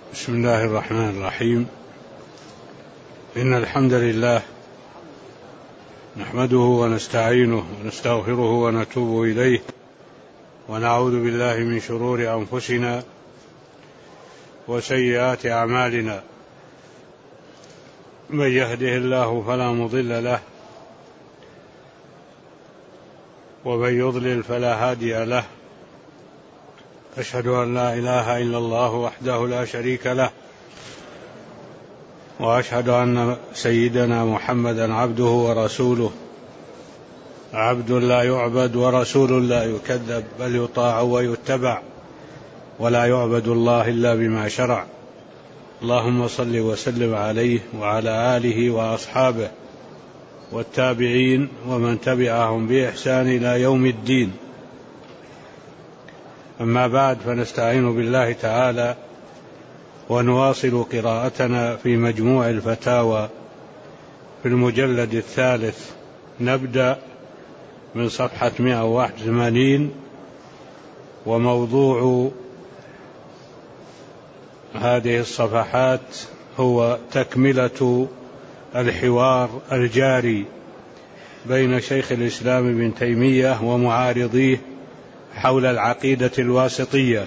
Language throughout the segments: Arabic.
بسم الله الرحمن الرحيم. إن الحمد لله نحمده ونستعينه ونستغفره ونتوب إليه، ونعوذ بالله من شرور أنفسنا وسيئات أعمالنا. من يهده الله فلا مضل له، ومن يضلل فلا هادي له. أشهد أن لا إله إلا الله وحده لا شريك له، وأشهد أن سيدنا محمدا عبده ورسوله، عبد لا يعبد ورسول لا يكذب، بل يطاع ويتبع، ولا يعبد الله إلا بما شرع. اللهم صل وسلم عليه وعلى آله وأصحابه والتابعين ومن تبعهم بإحسان إلى يوم الدين. أما بعد، فنستعين بالله تعالى ونواصل قراءتنا في مجموع الفتاوى في المجلد الثالث. نبدأ من صفحة 181، وموضوع هذه الصفحات هو تكملة الحوار الجاري بين شيخ الإسلام ابن تيمية ومعارضيه حول العقيدة الواسطية.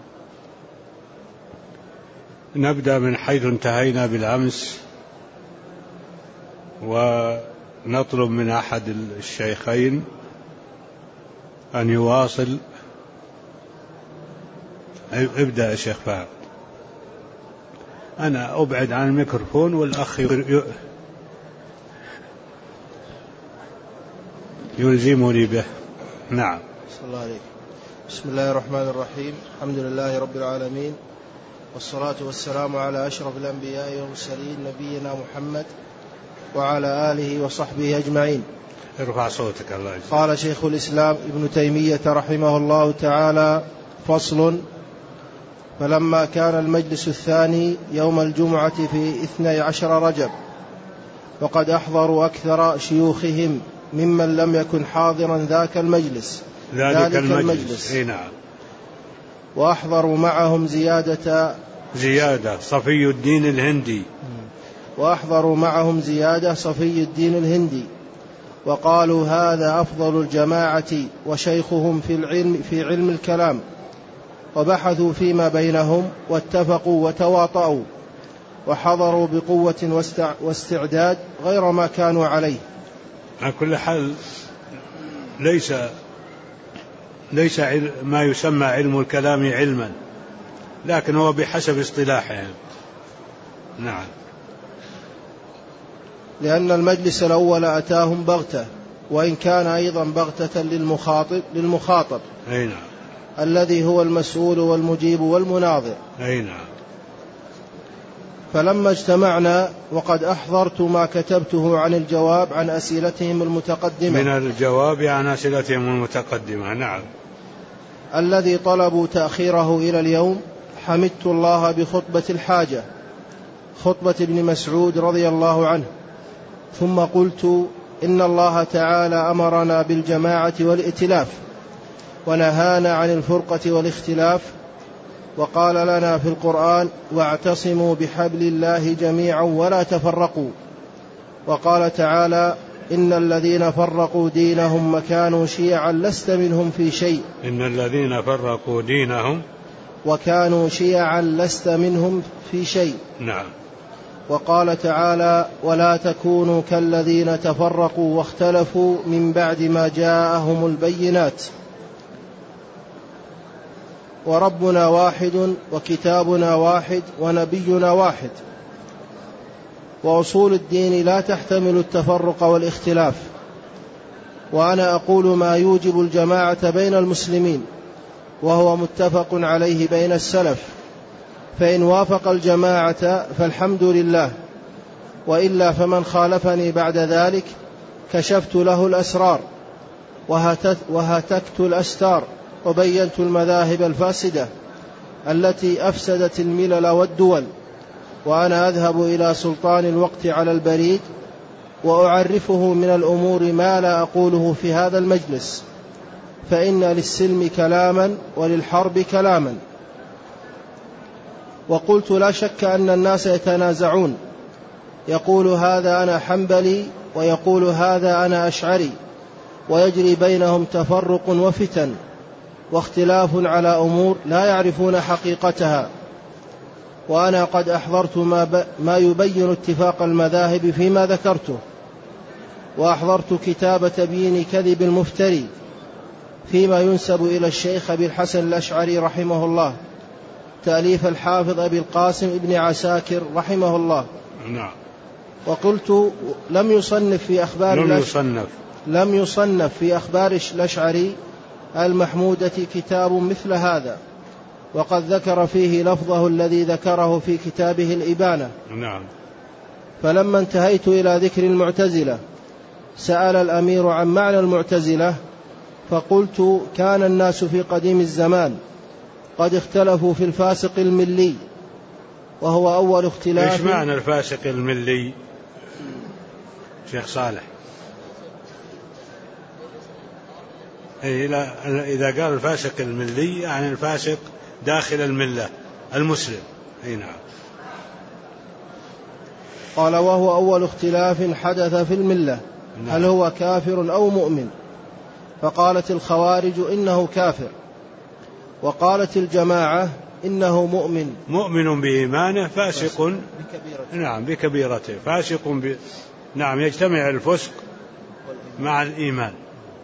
نبدأ من حيث انتهينا بالأمس، ونطلب من أحد الشيخين أن يواصل. ابدأ يا شيخ فهد. أنا أبعد عن الميكروفون والأخ يلزمني به. نعم. صلى الله عليه. بسم الله الرحمن الرحيم. الحمد لله رب العالمين، والصلاة والسلام على أشرف الأنبياء والمرسلين نبينا محمد وعلى آله وصحبه أجمعين. ارفع صوتك. الله يجزاك. قال شيخ الإسلام ابن تيمية رحمه الله تعالى: فصل. فلما كان المجلس الثاني يوم الجمعة في 12 رجب، وقد أحضروا أكثر شيوخهم ممن لم يكن حاضرا ذلك المجلس. نعم. وأحضروا معهم زيادة صفي الدين الهندي. وأحضروا معهم زيادة صفي الدين الهندي، وقالوا هذا أفضل الجماعة وشيخهم في علم الكلام، وبحثوا فيما بينهم واتفقوا وتواطؤوا، وحضروا بقوة واستعداد غير ما كانوا عليه. على كل حال ليس ما يسمى علم الكلام علما، لكن هو بحسب اصطلاحه. نعم. لأن المجلس الأول أتاهم بغتة، وإن كان أيضا بغتة للمخاطب. أي نعم. الذي هو المسؤول والمجيب والمناظر. أي نعم. فلما اجتمعنا وقد أحضرت ما كتبته عن الجواب عن أسئلتهم المتقدمة. من الجواب عن أسئلتهم المتقدمة. نعم. الذي طلبوا تأخيره إلى اليوم، حمدت الله بخطبة الحاجة، خطبة ابن مسعود رضي الله عنه، ثم قلت: إن الله تعالى أمرنا بالجماعة والائتلاف، ونهانا عن الفرقة والاختلاف، وقال لنا في القرآن: واعتصموا بحبل الله جميعا ولا تفرقوا. وقال تعالى: إن الذين فرقوا دينهم وكانوا شيعا لست منهم في شيء. إن الذين فرقوا دينهم وكانوا شيعا لست منهم في شيء. نعم. وقال تعالى: ولا تكونوا كالذين تفرقوا واختلفوا من بعد ما جاءهم البينات. وربنا واحد، وكتابنا واحد، ونبينا واحد. وأصول الدين لا تحتمل التفرق والاختلاف. وأنا أقول ما يوجب الجماعة بين المسلمين، وهو متفق عليه بين السلف، فإن وافق الجماعة فالحمد لله، وإلا فمن خالفني بعد ذلك كشفت له الأسرار وهتكت الأستار، وبينت المذاهب الفاسدة التي أفسدت الملل والدول. وأنا أذهب إلى سلطان الوقت على البريد وأعرفه من الأمور ما لا أقوله في هذا المجلس، فإن للسلم كلاما وللحرب كلاما. وقلت لا شك أن الناس يتنازعون، يقول هذا أنا حنبلي ويقول هذا أنا أشعري، ويجري بينهم تفرق وفتن واختلاف على أمور لا يعرفون حقيقتها، وأنا قد أحضرت ما يبين اتفاق المذاهب فيما ذكرته، وأحضرت كتاب تبيين كذب المفتري فيما ينسب إلى الشيخ أبي الحسن الأشعري رحمه الله، تأليف الحافظ أبي القاسم ابن عساكر رحمه الله. نعم. وقلت لم يصنف في أخبار الأشعري المحمودة كتاب مثل هذا، وقد ذكر فيه لفظه الذي ذكره في كتابه الإبانة. نعم. فلما انتهيت إلى ذكر المعتزلة سأل الأمير عن معنى المعتزلة، فقلت كان الناس في قديم الزمان قد اختلفوا في الفاسق الملي، وهو أول اختلاف. إيش معنى الفاسق الملي شيخ صالح؟ إذا قال الفاسق الملي يعني الفاسق داخل الملة المسلم. نعم. قال وهو أول اختلاف حدث في الملة. نعم. هل هو كافر أو مؤمن؟ فقالت الخوارج إنه كافر، وقالت الجماعة إنه مؤمن بإيمانه فاسق بكبيرته. نعم بكبيرته فاسق نعم يجتمع الفسق مع الإيمان.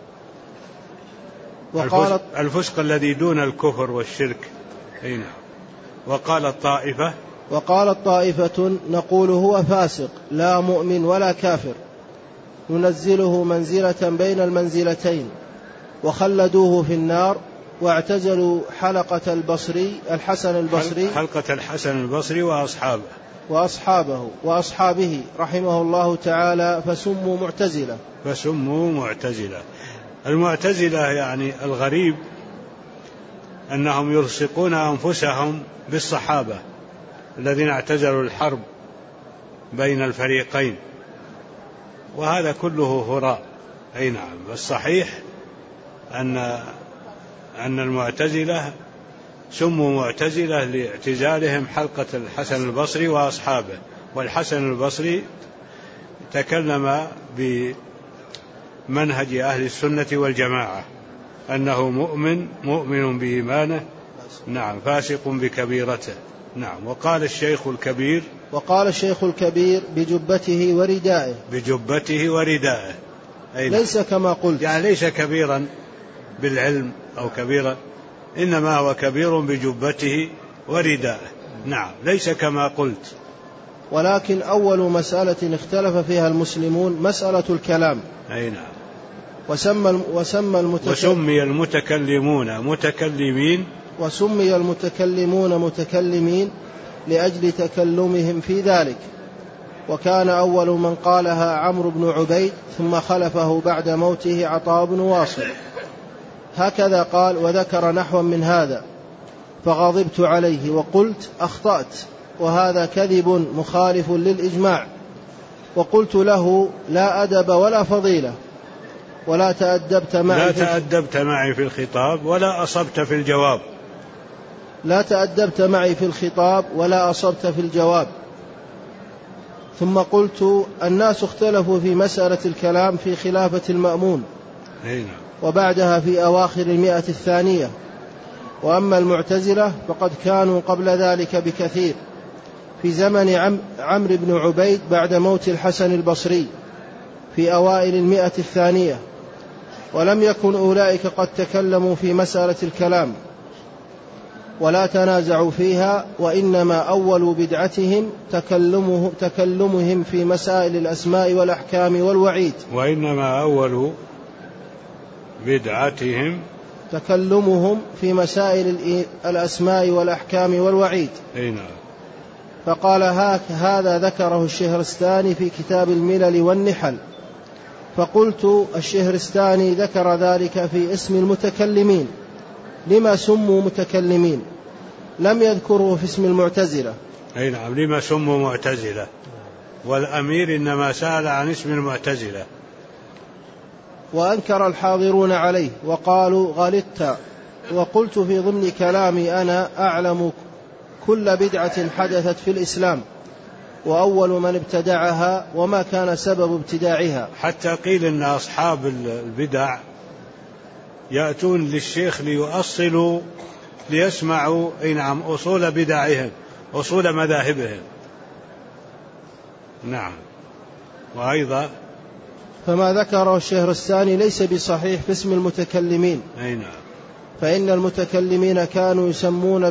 الفسق الذي دون الكفر والشرك. نعم. وقالت طائفة نقول هو فاسق لا مؤمن ولا كافر، ننزله منزلة بين المنزلتين، وخلدوه في النار، واعتزلوا حلقة الحسن البصري وأصحابه رحمه الله تعالى، فسموا معتزلة. المعتزلة يعني الغريب أنهم يلصقون أنفسهم بالصحابة الذين اعتزلوا الحرب بين الفريقين، وهذا كله هراء. أي نعم. والصحيح أن المعتزلة سموا معتزلة لاعتزالهم حلقة الحسن البصري وأصحابه. والحسن البصري تكلم بمنهج أهل السنة والجماعة أنه مؤمن بإيمانه. نعم فاسق بكبيرته. نعم. وقال الشيخ الكبير بجبته وردائه. ليس كما قلت، يعني ليس كبيرا بالعلم أو كبيرا، إنما هو كبير بجبته وردائه. نعم ليس كما قلت. ولكن أول مسألة اختلف فيها المسلمون مسألة الكلام. أي نعم. وسمي المتكلمون متكلمين لأجل تكلمهم في ذلك. وكان أول من قالها عمرو بن عبيد، ثم خلفه بعد موته عطاء بن واصل. هكذا قال، وذكر نحوا من هذا، فغضبت عليه وقلت أخطأت، وهذا كذب مخالف للإجماع. وقلت له لا أدب ولا فضيلة، ولا تأدبت معي في الخطاب ولا أصبت في الجواب. ثم قلت الناس اختلفوا في مسألة الكلام في خلافة المأمون، وبعدها في أواخر 100 وأما المعتزلة فقد كانوا قبل ذلك بكثير، في زمن عمرو بن عبيد بعد موت الحسن البصري في أوائل 100 ولم يكن أولئك قد تكلموا في مسألة الكلام ولا تنازعوا فيها، وإنما أول بدعتهم تكلمهم في مسائل الأسماء والأحكام والوعيد. تكلمهم في مسائل الأسماء والأحكام والوعيد. فقال هذا ذكره الشهرستاني في كتاب الملل والنحل. فقلت الشهرستاني ذكر ذلك في اسم المتكلمين، لما سموا متكلمين؟ لم يذكره في اسم المعتزلة. أي نعم. لما سموا معتزلة؟ والأمير إنما سأل عن اسم المعتزلة. وأنكر الحاضرون عليه وقالوا غلطت. وقلت في ضمن كلامي أنا كل بدعة حدثت في الإسلام، وأول من ابتدعها وما كان سبب ابتداعها. حتى قيل إن أصحاب البدع يأتون للشيخ ليؤصلوا ليسمعوا نعم أصول بدعهم، أصول مذاهبهم. نعم. وأيضا فما ذكره الشهرستاني ليس بصحيح في اسم المتكلمين. أي نعم. فإن المتكلمين كانوا يسمون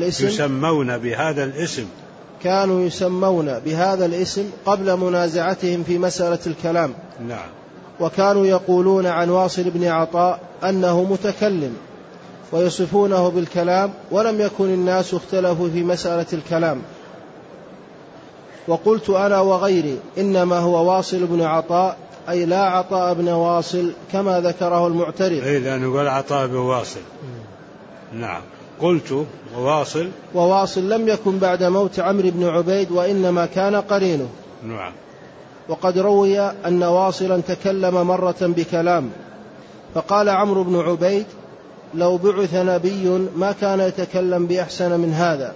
بهذا الاسم قبل منازعتهم في مسألة الكلام. نعم. وكانوا يقولون عن واصل بن عطاء أنه متكلم ويصفونه بالكلام، ولم يكن الناس اختلفوا في مسألة الكلام. وقلت أنا وغيري إنما هو واصل بن عطاء، أي لا عطاء بن واصل كما ذكره المعترض. أي لأنه قال عطاء بن واصل. نعم. قلت وواصل لم يكن بعد موت عمرو بن عبيد، وإنما كان قرينه. نعم. وقد روي أن واصلا تكلم مرة بكلام، فقال عمرو بن عبيد لو بعث نبي ما كان يتكلم بأحسن من هذا.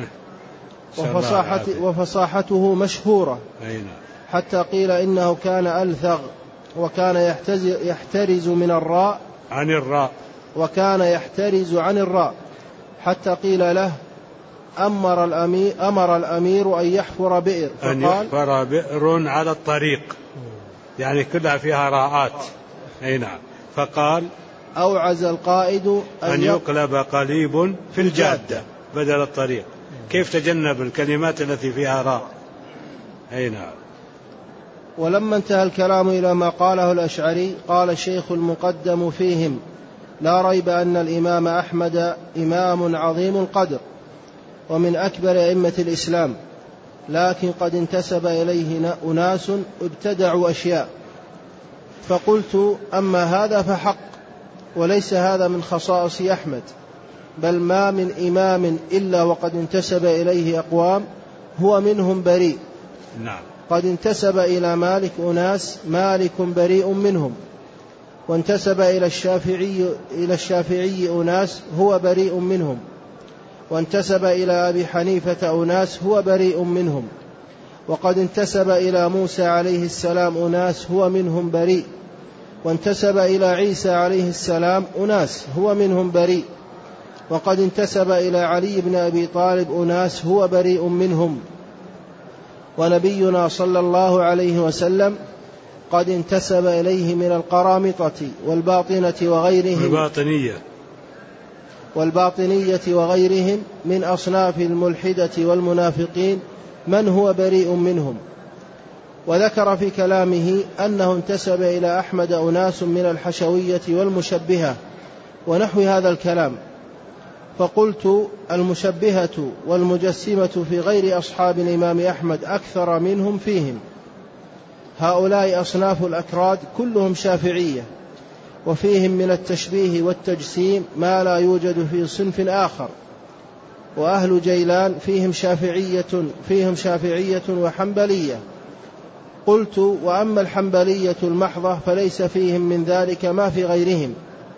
وفصاحته مشهورة، حتى قيل إنه كان ألثغ، وكان يحترز من الراء عن الراء، حتى قيل له أمر الأمير أن يحفر بئر، أن يحفر بئر على الطريق، يعني كلها فيها راءات. أي نعم. فقال أوعز القائد أن يقلب قليب في الجادة بدل الطريق. كيف تجنب الكلمات التي فيها راء؟ أي نعم. ولما انتهى الكلام إلى ما قاله الأشعري قال الشيخ المقدم فيهم: لا ريب أن الإمام أحمد إمام عظيم القدر ومن أكبر أئمة الإسلام، لكن قد انتسب إليه أناس ابتدعوا أشياء. فقلت: أما هذا فحق، وليس هذا من خصائص أحمد، بل ما من إمام إلا وقد انتسب إليه أقوام هو منهم بريء. نعم. قد انتسب إلى مالك أناس مالك بريء منهم، وانتسب إلى الشافعي أناس هو بريء منهم، وانتسب إلى أبي حنيفة أناس هو بريء منهم، وقد انتسب إلى موسى عليه السلام أناس هو منهم بريء، وانتسب إلى عيسى عليه السلام أناس هو منهم بريء، وقد انتسب إلى علي بن أبي طالب أناس هو بريء منهم. ونبينا صلى الله عليه وسلم قد انتسب إليه من القرامطة والباطنية وغيرهم من أصناف الملحدة والمنافقين من هو بريء منهم. وذكر في كلامه أنه انتسب إلى أحمد أناس من الحشوية والمشبهة ونحو هذا الكلام. فقلت: المشبهة والمجسمة في غير أصحاب الإمام أحمد أكثر منهم فيهم. هؤلاء أصناف الأكراد كلهم شافعية، وفيهم من التشبيه والتجسيم ما لا يوجد في صنف آخر. وأهل جيلان فيهم شافعية وحنبلية. قلت: وأما الحنبلية المحضة فليس فيهم من ذلك ما في غيرهم.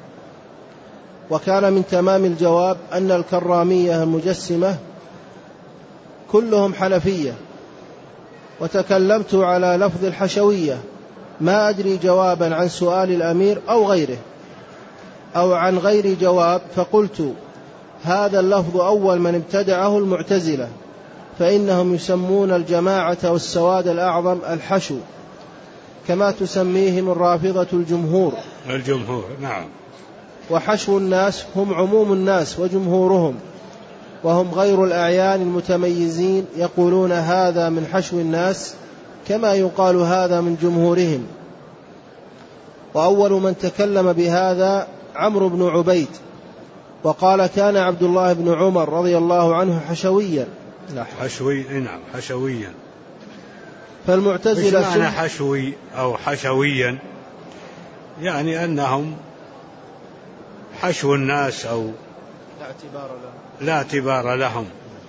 وكان من تمام الجواب أن الكرامية المجسمة كلهم حنفية. وتكلمت على لفظ الحشوية، ما أدري جوابا عن سؤال الأمير أو غيره أو عن غير جواب، فقلت: هذا اللفظ أول من ابتدعه المعتزلة، فإنهم يسمون الجماعة والسواد الأعظم الحشو، كما تسميهم الرافضة الجمهور. نعم. وحشو الناس هم عموم الناس وجمهورهم، وهم غير الأعيان المتميزين، يقولون هذا من حشو الناس كما يقال هذا من جمهورهم. وأول من تكلم بهذا عمرو بن عبيد، وقال: كان عبد الله بن عمر رضي الله عنه حشويا. نعم حشويا. فالمعتزلة معنى حشوي أو حشويا؟ يعني أنهم حشو الناس أو لا اعتبار لهم،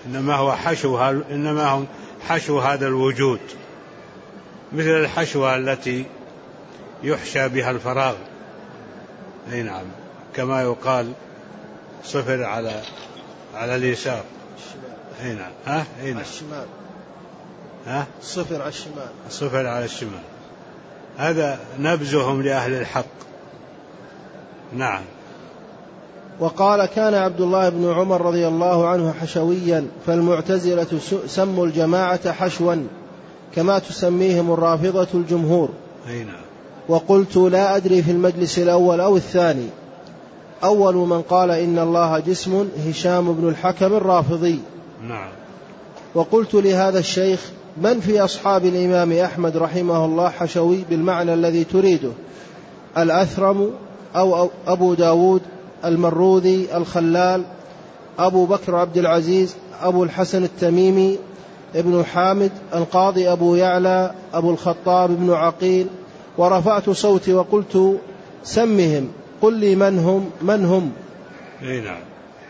إنما هم حشو هذا الوجود، مثل الحشوة التي يحشى بها الفراغ. أي نعم، كما يقال صفر على اليسار. أي نعم. ها؟ أي نعم. على الشمال. ها؟ صفر على الشمال. صفر على الشمال. هذا نبذهم لأهل الحق. نعم. وقال كان عبد الله بن عمر رضي الله عنه حشويا، فالمعتزلة سموا الجماعة حشوا كما تسميهم الرافضة الجمهور. أي نعم. وقلت لا أدري في المجلس الأول أو الثاني. أول من قال إن الله جسم هشام بن الحكم الرافضي. نعم. وقلت لهذا الشيخ من في أصحاب الإمام أحمد رحمه الله حشوي بالمعنى الذي تريده؟ الأثرم أو أبو داود المروذي الخلال، أبو بكر عبد العزيز، أبو الحسن التميمي، ابن حامد، القاضي أبو يعلى، أبو الخطاب بن عقيل. ورفعت صوتي وقلت سمهم، قل لي من هم. أي نعم.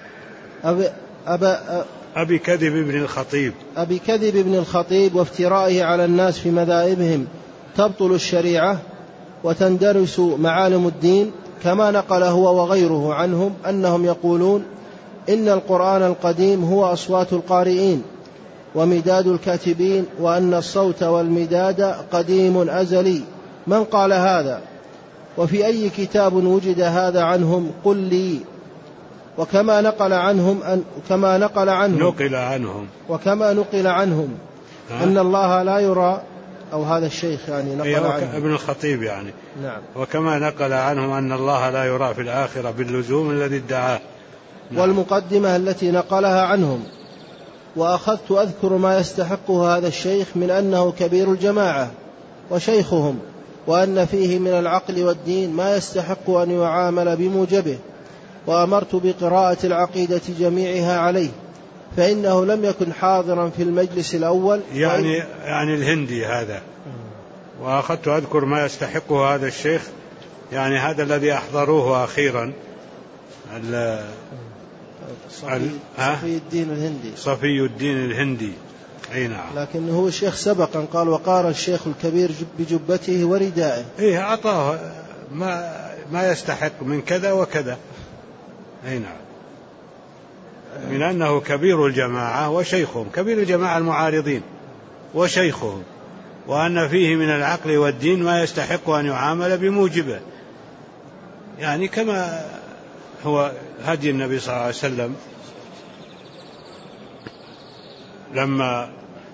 أبي كذب ابن الخطيب. أبي كذب ابن الخطيب وافترائه على الناس في مذاهبهم تبطل الشريعة وتندرس معالم الدين، كما نقل هو وغيره عنهم أنهم يقولون إن القرآن القديم هو أصوات القارئين ومداد الكاتبين، وأن الصوت والمداد قديم أزلي. من قال هذا؟ وفي أي كتاب وجد هذا عنهم؟ قل لي. وكما نقل عنهم أن الله لا يرى، أو هذا الشيخ يعني نقل عنه ابن الخطيب يعني. نعم. وكما نقل عنهم أن الله لا يرى في الآخرة باللزوم الذي ادعاه. نعم. والمقدمة التي نقلها عنهم. وأخذت أذكر ما يستحقه هذا الشيخ من أنه كبير الجماعة وشيخهم، وأن فيه من العقل والدين ما يستحق أن يعامل بموجبه. وأمرت بقراءة العقيدة جميعها عليه، فإنه لم يكن حاضرا في المجلس الأول. يعني الهندي هذا. وأخذت أذكر ما يستحقه هذا الشيخ، يعني هذا الذي أحضروه أخيرا صفي الدين الهندي. أي نعم. لكن هو الشيخ سبقا قال وقار الشيخ الكبير بجبته وردائه. إيه أعطاه ما يستحق من كذا وكذا. أي نعم. من أنه كبير الجماعة وشيخهم، كبير الجماعة المعارضين وشيخهم، وأن فيه من العقل والدين ما يستحق أن يعامل بموجبه، يعني كما هو هدي النبي صلى الله عليه وسلم لما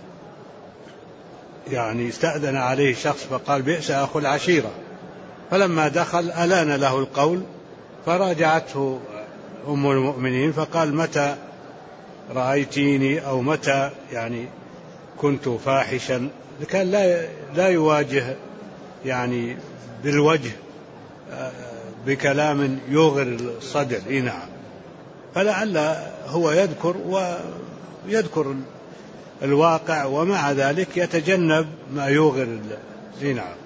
يعني استأذن عليه شخص فقال بئس أخو العشيرة، فلما دخل ألان له القول، فراجعته أم المؤمنين فقال متى رأيتيني أو متى يعني كنت فاحشا، كان لا يواجه يعني بالوجه بكلام يوغر الصدر. نعم. فلعل هو يذكر الواقع، ومع ذلك يتجنب ما يوغر. نعم.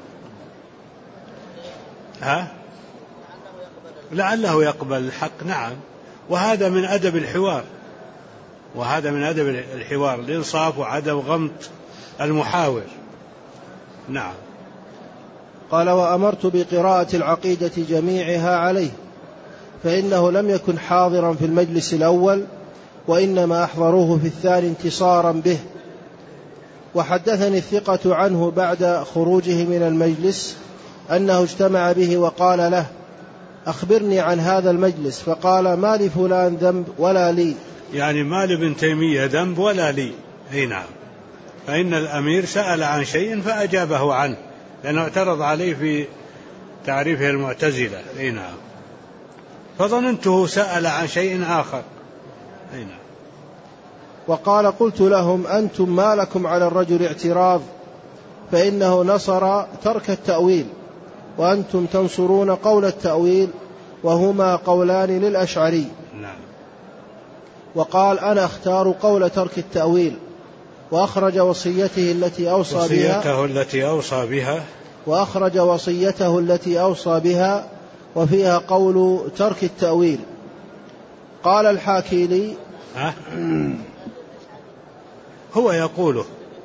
لعله يقبل الحق. نعم. وهذا من أدب الحوار، الإنصاف وعدم غمط المحاور. نعم. قال وأمرت بقراءة العقيدة جميعها عليه، فإنه لم يكن حاضرا في المجلس الأول، وإنما أحضروه في الثاني انتصارا به. وحدثني الثقة عنه بعد خروجه من المجلس أنه اجتمع به وقال له أخبرني عن هذا المجلس، فقال ما لفلان ذنب ولا لي، يعني ما لابن تيمية ذنب ولا لي. أي نعم. فإن الأمير سأل عن شيء فأجابه عنه، لأنه اعترض عليه في تعريفه المعتزلة. أي نعم. فظننته سأل عن شيء آخر. أي نعم. وقال قلت لهم أنتم ما لكم على الرجل اعتراض، فإنه نصر ترك التأويل، وأنتم تنصرون قول التأويل، وهما قولان للأشعري. نعم. وقال أنا أختار قول ترك التأويل. وأخرج وصيته التي أوصى بها وفيها قول ترك التأويل. قال الحاكي لي هو يقوله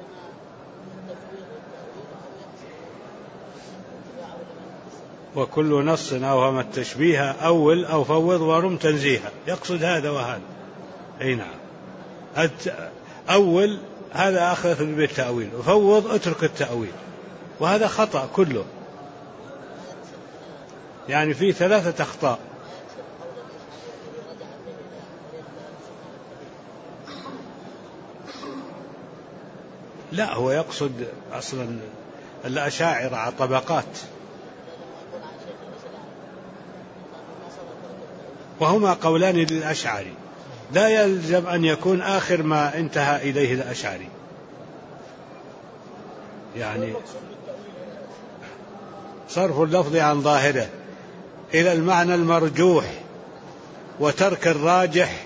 وكل نص أوهم التشبيه أول أو فوض ورم تنزيها، يقصد هذا وهذا. أي نعم. أول هذا أخذ بالتأويل، وفوض اترك التأويل، وهذا خطأ كله، يعني فيه 3 أخطاء. لا، هو يقصد أصلا الأشاعرة على طبقات، وهما قولان للأشعري، لا يلزم أن يكون آخر ما انتهى إليه الأشعري، يعني صرف اللفظ عن ظاهره إلى المعنى المرجوح وترك الراجح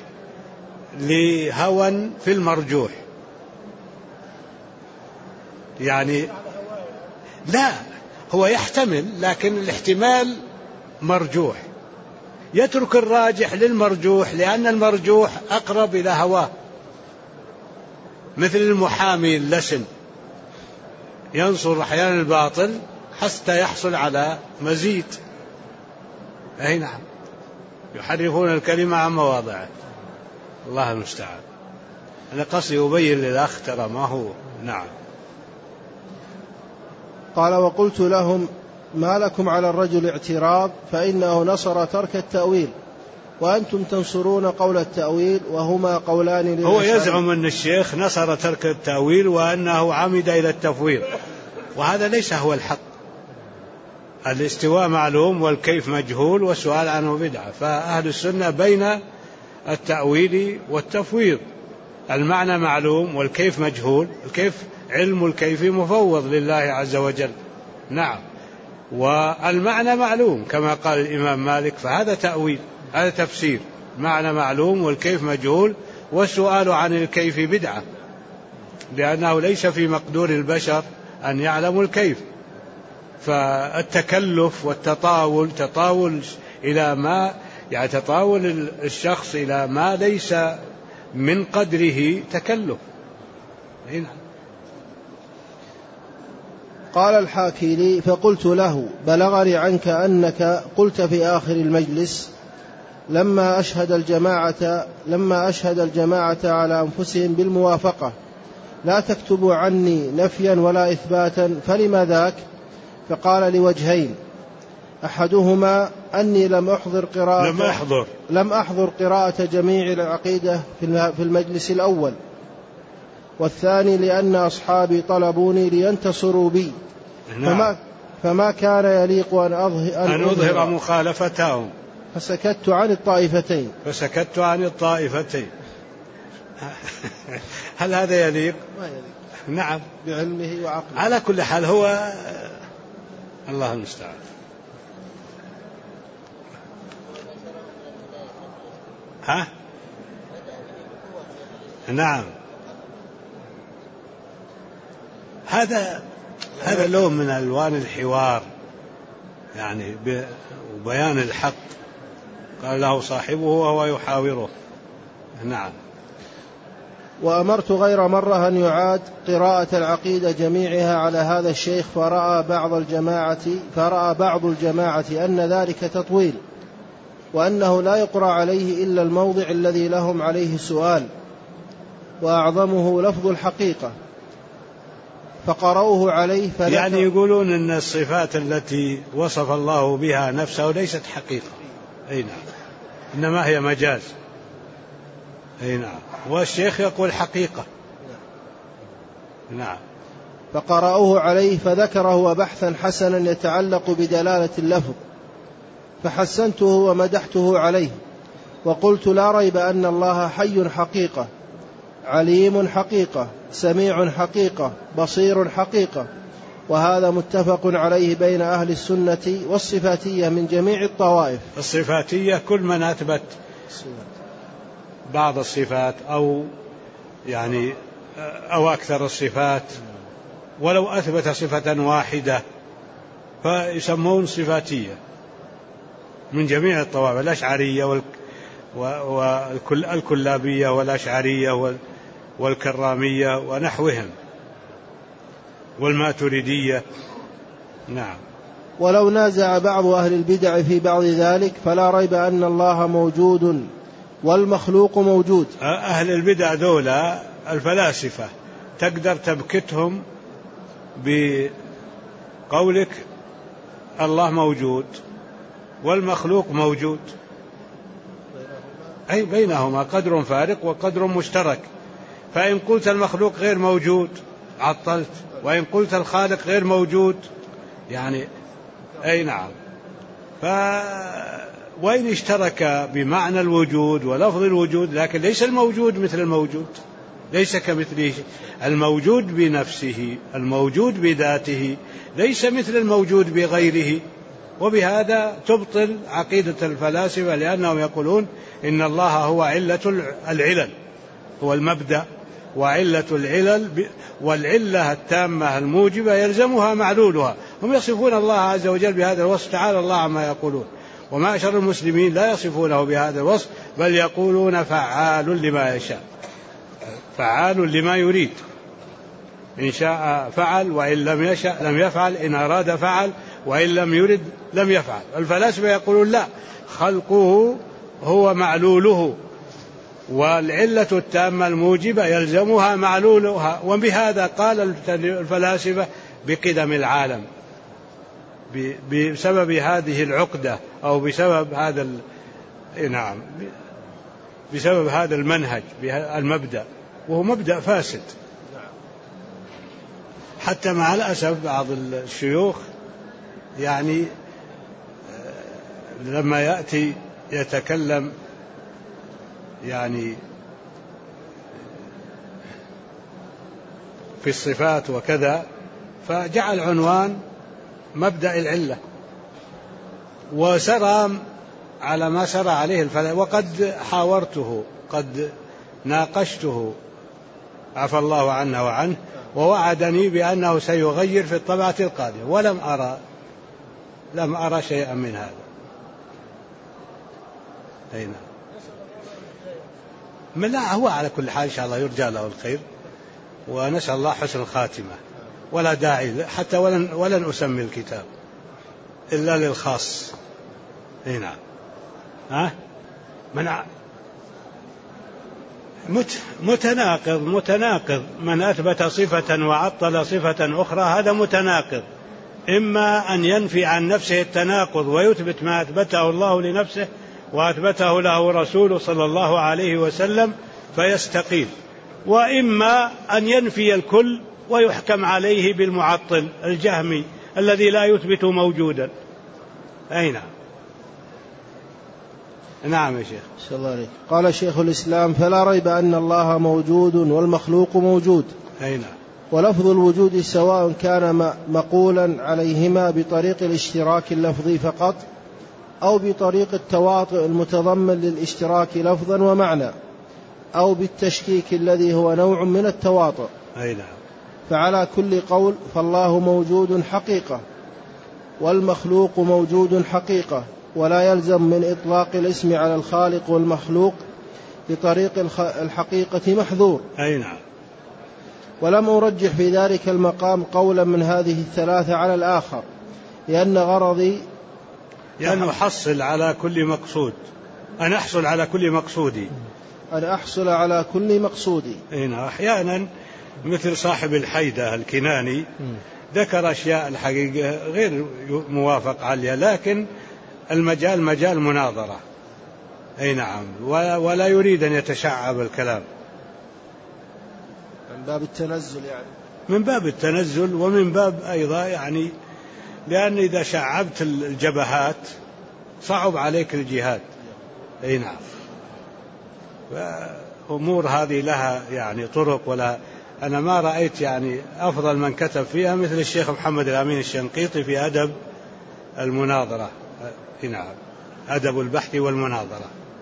لهوى في المرجوح. يعني لا، هو يحتمل، لكن الاحتمال مرجوح، يترك الراجح للمرجوح لأن المرجوح أقرب إلى هواه، مثل المحامي اللسن ينصر أحيانا الباطل حتى يحصل على مزيد. أي نعم، يحرفون الكلمة عن مواضعه، الله المستعان. أنا قصدي أبين للأخ ترى ما هو. نعم. قال: وقلت لهم: ما لكم على الرجل اعتراض، فإنه نصر ترك التأويل وأنتم تنصرون قول التأويل، وهما قولان للأشعري. هو يزعم أن الشيخ نصر ترك التأويل وأنه عمد إلى التفويض، وهذا ليس هو الحق. الاستواء معلوم والكيف مجهول والسؤال عنه بدعة، فأهل السنة بين التأويل والتفويض. المعنى معلوم والكيف مجهول، الكيف علم الكيف مفوض لله عز وجل. نعم. والمعنى معلوم كما قال الإمام مالك، فهذا تأويل، هذا تفسير. معنى معلوم والكيف مجهول والسؤال عن الكيف بدعة، لأنه ليس في مقدور البشر أن يعلموا الكيف. فالتكلف والتطاول، تطاول إلى ما يعني تطاول الشخص إلى ما ليس من قدره تكلف. هنا. قال الحاكي لي: فقلت له: بلغني عنك أنك قلت في آخر المجلس لما أشهد الجماعة على أنفسهم بالموافقة لا تكتبوا عني نفيا ولا إثباتا، فلما ذاك؟ فقال: لوجهين: أحدهما أني لم أحضر قراءة جميع العقيدة في المجلس الأول، والثاني لأن أصحابي طلبوني لينتصروا بي. نعم. فما كان يليق أن أظهر مخالفتهم، فسكت عن الطائفتين. هل هذا يليق؟ ما يليق. نعم، بعلمه وعقله. على كل حال هو الله المستعان. ها؟ نعم، هذا لون من ألوان الحوار، يعني وبيان الحق. قال له صاحبه وهو يحاوره. نعم. وأمرت غير مرة أن يعاد قراءة العقيدة جميعها على هذا الشيخ، فرأى بعض الجماعة أن ذلك تطويل، وأنه لا يقرأ عليه إلا الموضع الذي لهم عليه سؤال، وأعظمه لفظ الحقيقة، فقرأوه عليه. يعني يقولون أن الصفات التي وصف الله بها نفسه ليست حقيقة. أي نعم، إنما هي مجاز. أي نعم، والشيخ يقول حقيقة. نعم. فقرأوه عليه فذكره بحثا حسنا يتعلق بدلالة اللفظ، فحسنته ومدحته عليه، وقلت: لا ريب أن الله حي حقيقة، عليم حقيقة، سميع حقيقة، بصير حقيقة، وهذا متفق عليه بين أهل السنة والصفاتية من جميع الطوائف. الصفاتية كل من أثبت بعض الصفات أو أكثر الصفات، ولو أثبت صفة واحدة فيسمون صفاتية من جميع الطوائف، الأشعرية والكلابية والأشعرية والكرامية ونحوهم والماتريدية. نعم. ولو نازع بعض أهل البدع في بعض ذلك فلا ريب أن الله موجود والمخلوق موجود. أهل البدع دولة الفلاسفة تقدر تبكتهم بقولك الله موجود والمخلوق موجود، أي بينهما قدر فارق وقدر مشترك. فإن قلت المخلوق غير موجود عطلت، وإن قلت الخالق غير موجود يعني أي نعم. وإن اشترك بمعنى الوجود ولفظ الوجود، لكن ليس الموجود مثل الموجود، ليس كمثله الموجود بنفسه، الموجود بذاته ليس مثل الموجود بغيره. وبهذا تبطل عقيدة الفلاسفة، لأنهم يقولون إن الله هو علة العلل، هو المبدأ وعلة العلل، والعلة التامة الموجبة يلزمها معلولها. هم يصفون الله عز وجل بهذا الوصف، تعالى الله عما يقولون. ومعشر المسلمين لا يصفونه بهذا الوصف، بل يقولون فعال لما يشاء، فعال لما يريد، إن شاء فعل وإن لم يشاء لم يفعل، إن أراد فعل وإن لم يرد لم يفعل. الفلاسفة يقولون لا، خلقه هو معلوله، والعلة التامة الموجبة يلزمها معلولها. وبهذا قال الفلاسفة بقدم العالم، بسبب هذه العقدة أو بسبب هذا نعم بسبب هذا المنهج المبدأ، وهو مبدأ فاسد. حتى مع الأسف بعض الشيوخ يعني لما يأتي يتكلم يعني في الصفات وكذا، فجعل عنوان مبدأ العلة، وسرى على ما سرى عليه الفلاسفة. وقد حاورته، قد ناقشته عفى الله عنه وعنه، ووعدني بأنه سيغير في الطبعة القادمة، لم أرى شيئا من هذا. أين لا، هو على كل حال إن شاء الله يرجى له الخير، ونسأل الله حسن الخاتمة. ولا داعي حتى ولن أسمي الكتاب إلا للخاص. هنا متناقض من أثبت صفة وعطل صفة أخرى، هذا متناقض. إما أن ينفي عن نفسه التناقض ويثبت ما أثبته الله لنفسه وأثبته له رسوله صلى الله عليه وسلم فيستقيم، وإما أن ينفي الكل ويحكم عليه بالمعطل الجهمي الذي لا يثبت موجودا. أين نعم يا شيخ. صلى الله عليه. قال شيخ الإسلام: فلا ريب أن الله موجود والمخلوق موجود. أين ولفظ الوجود سواء كان مقولا عليهما بطريق الاشتراك اللفظي فقط أو بطريق التواطؤ المتضمن للاشتراك لفظا ومعنى، أو بالتشكيك الذي هو نوع من التواطؤ. فعلى كل قول فالله موجود حقيقة والمخلوق موجود حقيقة، ولا يلزم من إطلاق الاسم على الخالق والمخلوق بطريق الحقيقة محذور. ولم أرجح في ذلك المقام قولا من هذه الثلاثة على الآخر، لأن غرضي أن أحصل على كل مقصود، أن أحصل على كل مقصودي، أن أحصل على كل مقصودي. أحيانا مثل صاحب الحيدة الكناني ذكر أشياء الحقيقة غير موافق عليها، لكن المجال مجال مناظرة. نعم، ولا يريد أن يتشعب الكلام من باب التنزل، يعني من باب التنزل، ومن باب أيضا يعني لأن إذا شعبت الجبهات صعب عليك الجهاد. نعم، أمور هذه لها يعني طرق، ولا أنا ما رأيت يعني أفضل من كتب فيها مثل الشيخ محمد الأمين الشنقيطي في أدب المناظرة. نعم، أدب البحث والمناظرة،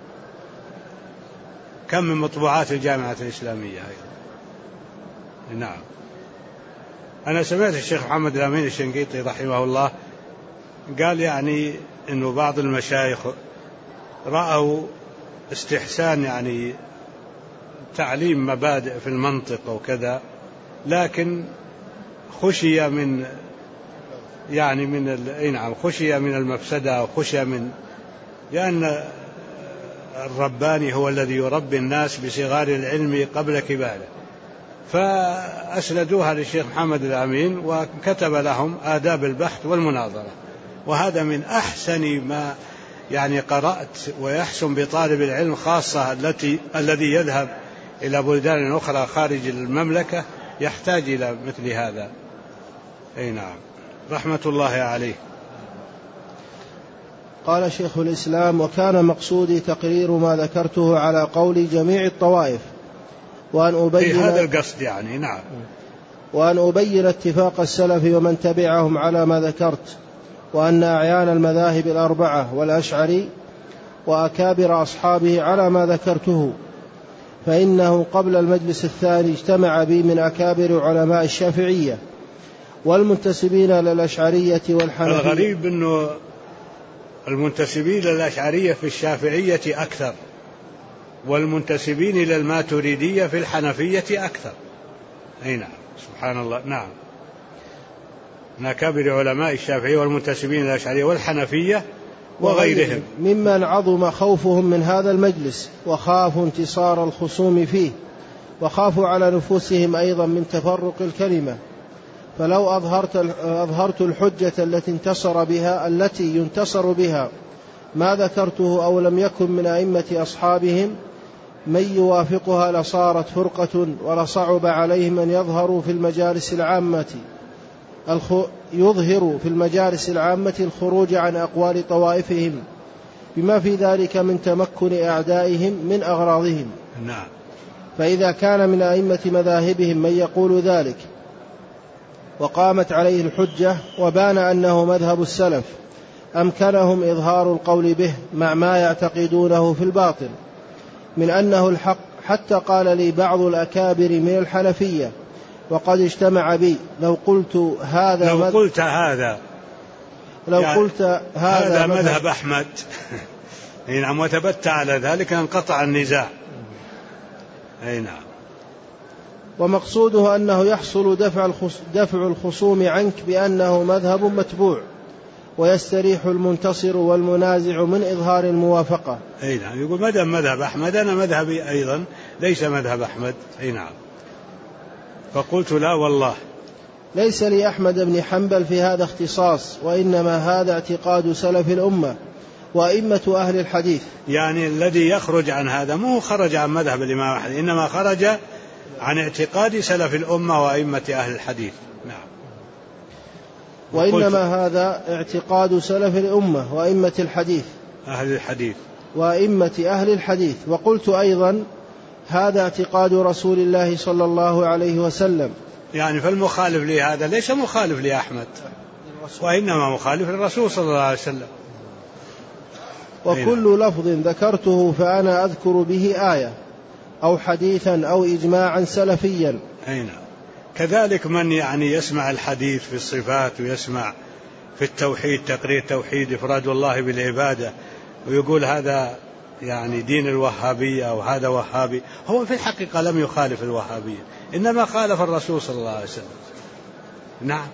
كم من مطبوعات الجامعة الإسلامية أيضا. نعم، أنا سمعت الشيخ محمد الأمين الشنقيطي رحمه الله قال يعني إنه بعض المشايخ رأوا استحسان يعني تعليم مبادئ في المنطق وكذا، لكن خشي من يعني من خشي من المفسدة، وخشي من لأن الرباني هو الذي يربي الناس بصغار العلم قبل كباره، فأسندوها للشيخ محمد الأمين وكتب لهم آداب البحث والمناظرة. وهذا من أحسن ما يعني قرأت، ويحسن بطالب العلم خاصة الذي يذهب إلى بلدان أخرى خارج المملكة يحتاج إلى مثل هذا. أي نعم، رحمة الله عليه. قال شيخ الإسلام: وكان مقصودي تقرير ماذكرته على قول جميع الطوائف، وأن أبين هذا القصد يعني. نعم. وأن أبين اتفاق السلف ومن تبعهم على ما ذكرت، وأن أعيان المذاهب الأربعة والأشعري وأكابر أصحابه على ما ذكرته، فإنه قبل المجلس الثاني اجتمع بي من أكابر علماء الشافعية والمنتسبين للأشعرية والحنفية. الغريب أنه المنتسبين للأشعرية في الشافعية أكثر، والمنتسبين إلى الماتريدية في الحنفية أكثر. أي نعم، سبحان الله. نعم، من أكابر علماء الشافعية والمنتسبين إلى الأشعرية والحنفية وغيرهم، ممن عظم خوفهم من هذا المجلس وخافوا انتصار الخصوم فيه، وخافوا على نفوسهم أيضا من تفرق الكلمة. فلو أظهرت الحجة التي ينتصر بها ما ذكرته، أو لم يكن من أئمة أصحابهم من يوافقها، لصارت فرقة، ولصعب عليهم أن يظهروا في المجالس العامة الخروج عن أقوال طوائفهم، بما في ذلك من تمكن أعدائهم من أغراضهم. نعم. فإذا كان من أئمة مذاهبهم من يقول ذلك وقامت عليه الحجة وبان أنه مذهب السلف، أمكنهم إظهار القول به مع ما يعتقدونه في الباطن من أنه الحق. حتى قال لي بعض الأكابر من الحنفية وقد اجتمع بي: لو قلت هذا مذهب أحمد نعم، وتبت على ذلك انقطع النزاع. أي نعم. ومقصوده أنه يحصل دفع الخصوم عنك بأنه مذهب متبوع، ويستريح المنتصر والمنازع من إظهار الموافقة. أي نعم، يقول مدام مذهب أحمد أنا مذهبي أيضا ليس مذهب أحمد. أي نعم. فقلت: لا والله، ليس لي أحمد بن حنبل في هذا اختصاص، وإنما هذا اعتقاد سلف الأمة وأئمة أهل الحديث. يعني الذي يخرج عن هذا مو خرج عن مذهب الإمام أحمد، إنما خرج عن اعتقاد سلف الأمة وأئمة أهل الحديث. نعم. وإنما هذا اعتقاد سلف الأمة وأئمة أهل الحديث. وقلت أيضا: هذا اعتقاد رسول الله صلى الله عليه وسلم. يعني فالمخالف لهذا ليس مخالف لأحمد، وإنما مخالف للرسول صلى الله عليه وسلم. وكل لفظ ذكرته فأنا أذكر به آية أو حديثا أو إجماعا سلفيا. أين كذلك من يعني يسمع الحديث في الصفات ويسمع في التوحيد، تقرير توحيد إفراد الله بالعبادة، ويقول هذا يعني دين الوهابية أو هذا وهابي، هو في الحقيقة لم يخالف الوهابية، إنما خالف الرسول صلى الله عليه وسلم. نعم.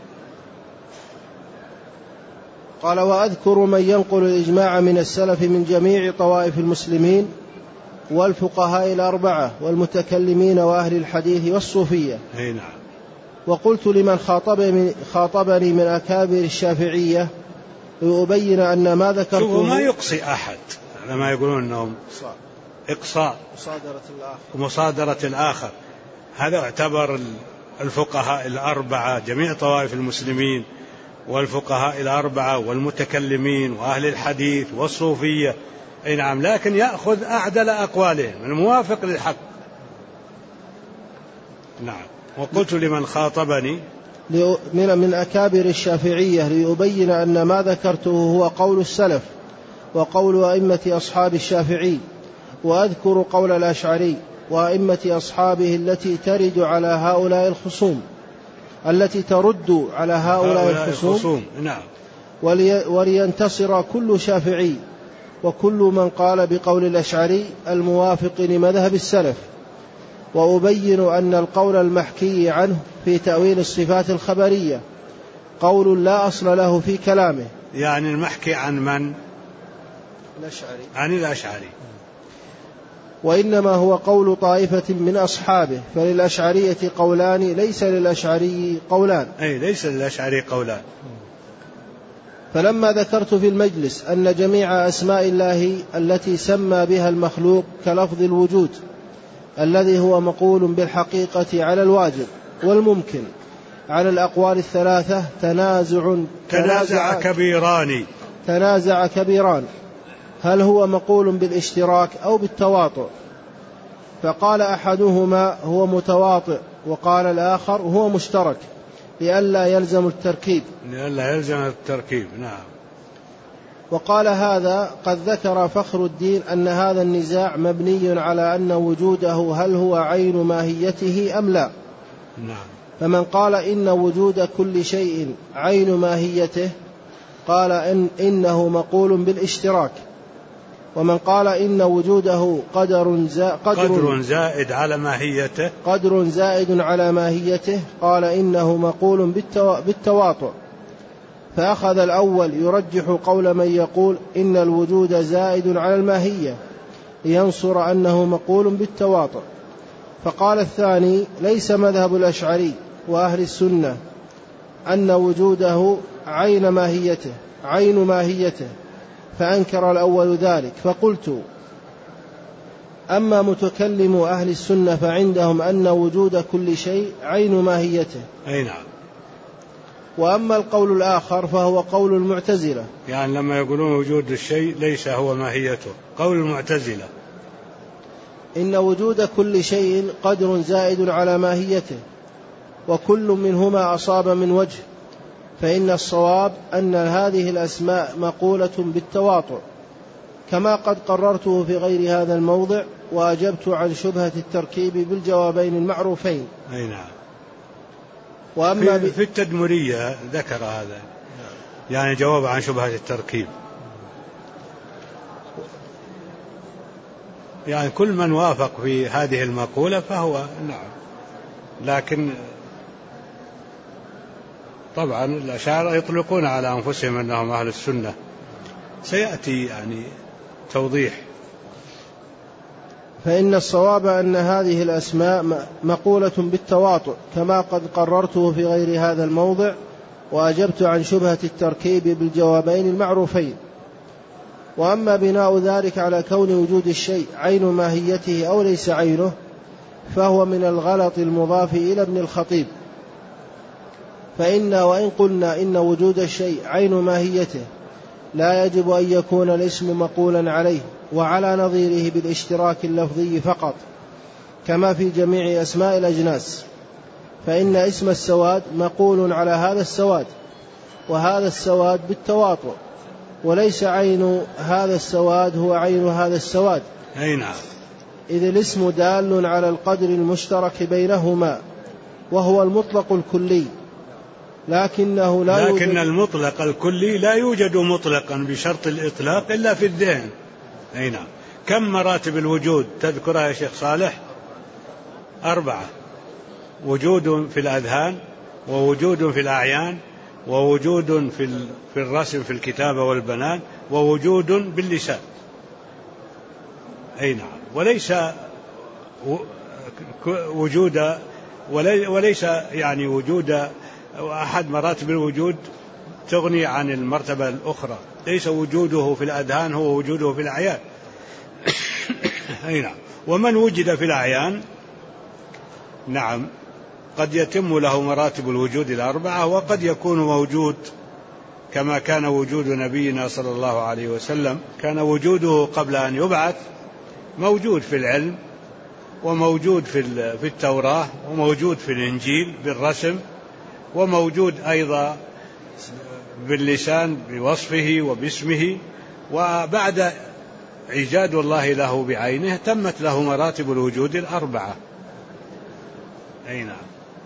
قال: وأذكر من ينقل الإجماع من السلف من جميع طوائف المسلمين والفقهاء الأربعة والمتكلمين وأهل الحديث والصوفية. أي نعم. وقلت لمن خاطبني من أكابر الشافعية لأبين أن ما ذكرته ما يقصي أحد، لما يقولون أنهم إقصاء ومصادرة الآخر، هذا اعتبر الفقهاء الأربعة جميع طوائف المسلمين والفقهاء الأربعة والمتكلمين وأهل الحديث والصوفية. أي نعم، لكن يأخذ أعدل أقوالهم الموافق للحق. نعم. وقلت لمن خاطبني من أكابر الشافعية ليبين أن ما ذكرته هو قول السلف وقول أئمة أصحاب الشافعي، وأذكر قول الأشعري وأئمة أصحابه التي ترد على هؤلاء الخصوم. نعم. ولينتصر كل شافعي وكل من قال بقول الأشعري الموافق لمذهب السلف. وأبين أن القول المحكي عنه في تأويل الصفات الخبرية قول لا أصل له في كلامه. يعني المحكي عن من؟ الأشعري. عن الأشعري. وإنما هو قول طائفة من أصحابه، فللأشعرية قولان ليس للأشعري قولان. أي ليس للأشعري قولان. فلما ذكرت في المجلس أن جميع أسماء الله التي سمى بها المخلوق كلفظ الوجود الذي هو مقول بالحقيقة على الواجب والممكن على الأقوال الثلاثة تنازع كبيران هل هو مقول بالاشتراك أو بالتواطؤ، فقال أحدهما هو متواطئ وقال الآخر هو مشترك لئلا يلزم التركيب. نعم. وقال هذا قد ذكر فخر الدين أن هذا النزاع مبني على أن وجوده هل هو عين ماهيته أم لا. نعم. فمن قال إن وجود كل شيء عين ماهيته قال إنه مقول بالاشتراك، ومن قال إن وجوده قدر زائد على ماهيته قال إنه مقول بالتواطؤ. فأخذ الأول يرجح قول من يقول إن الوجود زائد على الماهية لينصر أنه مقول بالتواطؤ، فقال الثاني ليس مذهب الأشعري وأهل السنة أن وجوده عين ماهيته، فأنكر الأول ذلك. فقلت أما متكلم أهل السنة فعندهم أن وجود كل شيء عين ماهيته. أي نعم. وأما القول الآخر فهو قول المعتزلة، يعني لما يقولون وجود الشيء ليس هو ماهيته، قول المعتزلة إن وجود كل شيء قدر زائد على ماهيته وكل منهما أصاب من وجه، فإن الصواب أن هذه الأسماء مقولة بالتواطؤ كما قد قررته في غير هذا الموضع، وأجبت عن شبهة التركيب بالجوابين المعروفين. أي نعم. وأما في التدمرية ذكر هذا، يعني جواب عن شبهة التركيب، يعني كل من وافق في هذه المقولة فهو نعم. لكن طبعا الأشاعرة يطلقون على أنفسهم أنهم أهل السنة، سيأتي يعني توضيح. فإن الصواب أن هذه الأسماء مقولة بالتواطؤ كما قد قررته في غير هذا الموضع، وأجبت عن شبهة التركيب بالجوابين المعروفين. وأما بناء ذلك على كون وجود الشيء عين ماهيته أو ليس عينه فهو من الغلط المضاف إلى ابن الخطيب، وإن قلنا إن وجود الشيء عين ماهيته لا يجب أن يكون الاسم مقولا عليه وعلى نظيره بالاشتراك اللفظي فقط كما في جميع أسماء الأجناس، فإن اسم السواد مقول على هذا السواد، وهذا السواد بالتواطؤ، وليس عين هذا السواد هو عين هذا السواد. أي نعم. إذ الاسم دال على القدر المشترك بينهما وهو المطلق الكلي، لكن المطلق الكلي لا يوجد مطلقا بشرط الإطلاق إلا في الذهن. أي نعم. كم مراتب الوجود تذكرها يا شيخ صالح؟ 4: وجود في الأذهان، ووجود في الأعيان، ووجود في الرسم في الكتابة والبنان، ووجود باللسان. أي نعم. وليس وجود وليس يعني وجود أحد مراتب الوجود تغني عن المرتبة الأخرى، ليس وجوده في الأذهان هو وجوده في الأعيان. أي نعم. ومن وجد في الأعيان نعم قد يتم له مراتب الوجود 4، وقد يكون موجود كما كان وجود نبينا صلى الله عليه وسلم، كان وجوده قبل أن يبعث موجود في العلم، وموجود في التوراة، وموجود في الإنجيل بالرسم، وموجود أيضا باللسان بوصفه وباسمه، وبعد إيجاد الله له بعينه تمت له مراتب الوجود 4. أي نعم.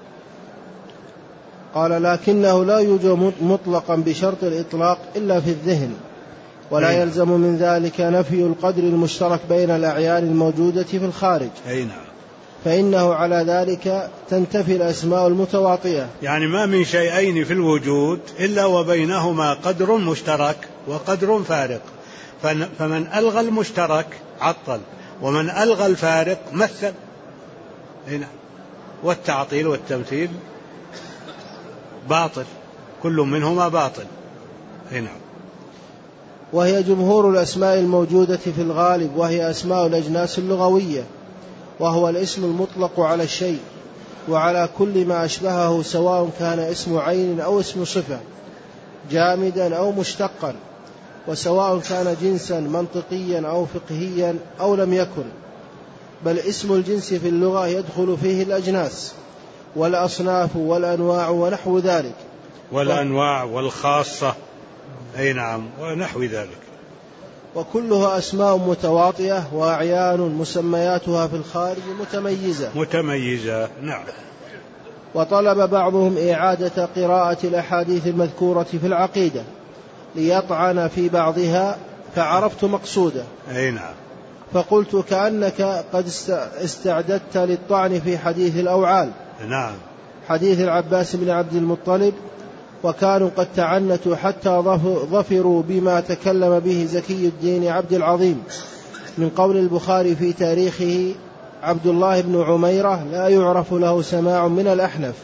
قال لكنه لا يوجد مطلقا بشرط الإطلاق إلا في الذهن، ولا يلزم من ذلك نفي القدر المشترك بين الأعيان الموجودة في الخارج. أي نعم. فإنه على ذلك تنتفي الأسماء المتواطئة، يعني ما من شيئين في الوجود إلا وبينهما قدر مشترك وقدر فارق، فمن ألغى المشترك عطل، ومن ألغى الفارق مثل. هنا والتعطيل والتمثيل باطل، كل منهما باطل. هنا وهي جمهور الأسماء الموجودة في الغالب، وهي أسماء الأجناس اللغوية، وهو الاسم المطلق على الشيء وعلى كل ما أشبهه، سواء كان اسم عين أو اسم صفة، جامدا أو مشتقا، وسواء كان جنسا منطقيا أو فقهيا أو لم يكن. بل اسم الجنس في اللغة يدخل فيه الأجناس والأصناف والأنواع ونحو ذلك، والأنواع والخاصة. أي نعم، ونحو ذلك. وكلها أسماء متواطئة وأعيان مسمياتها في الخارج متميزة. نعم. وطلب بعضهم إعادة قراءة الأحاديث المذكورة في العقيدة ليطعن في بعضها، فعرفت مقصوده. أي نعم. فقلت كأنك قد استعددت للطعن في حديث الأوعال. نعم. حديث العباس بن عبد المطلب، وكانوا قد تعنتوا حتى ظفروا بما تكلم به زكي الدين عبد العظيم من قول البخاري في تاريخه: عبد الله بن عميرة لا يعرف له سماع من الأحنف.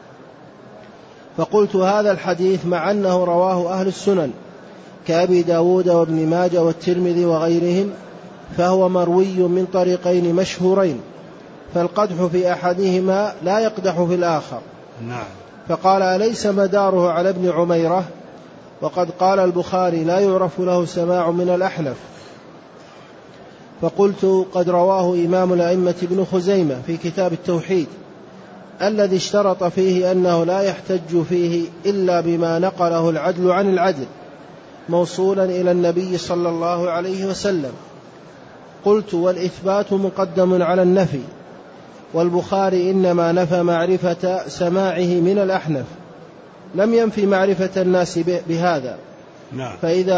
فقلت هذا الحديث مع أنه رواه أهل السنن كأبي داود وابن ماجه والترمذي وغيرهم، فهو مروي من طريقين مشهورين، فالقدح في أحدهما لا يقدح في الآخر. نعم. فقال: أليس مداره على ابن عميرة؟ وقد قال البخاري لا يعرف له سماع من الأحنف. فقلت: قد رواه إمام الأئمة ابن خزيمة في كتاب التوحيد، الذي اشترط فيه أنه لا يحتج فيه إلا بما نقله العدل عن العدل موصولا إلى النبي صلى الله عليه وسلم. قلت: والإثبات مقدم على النفي، والبخاري إنما نفى معرفة سماعه من الأحنف، لم ينفي معرفة الناس بهذا. نعم. فإذا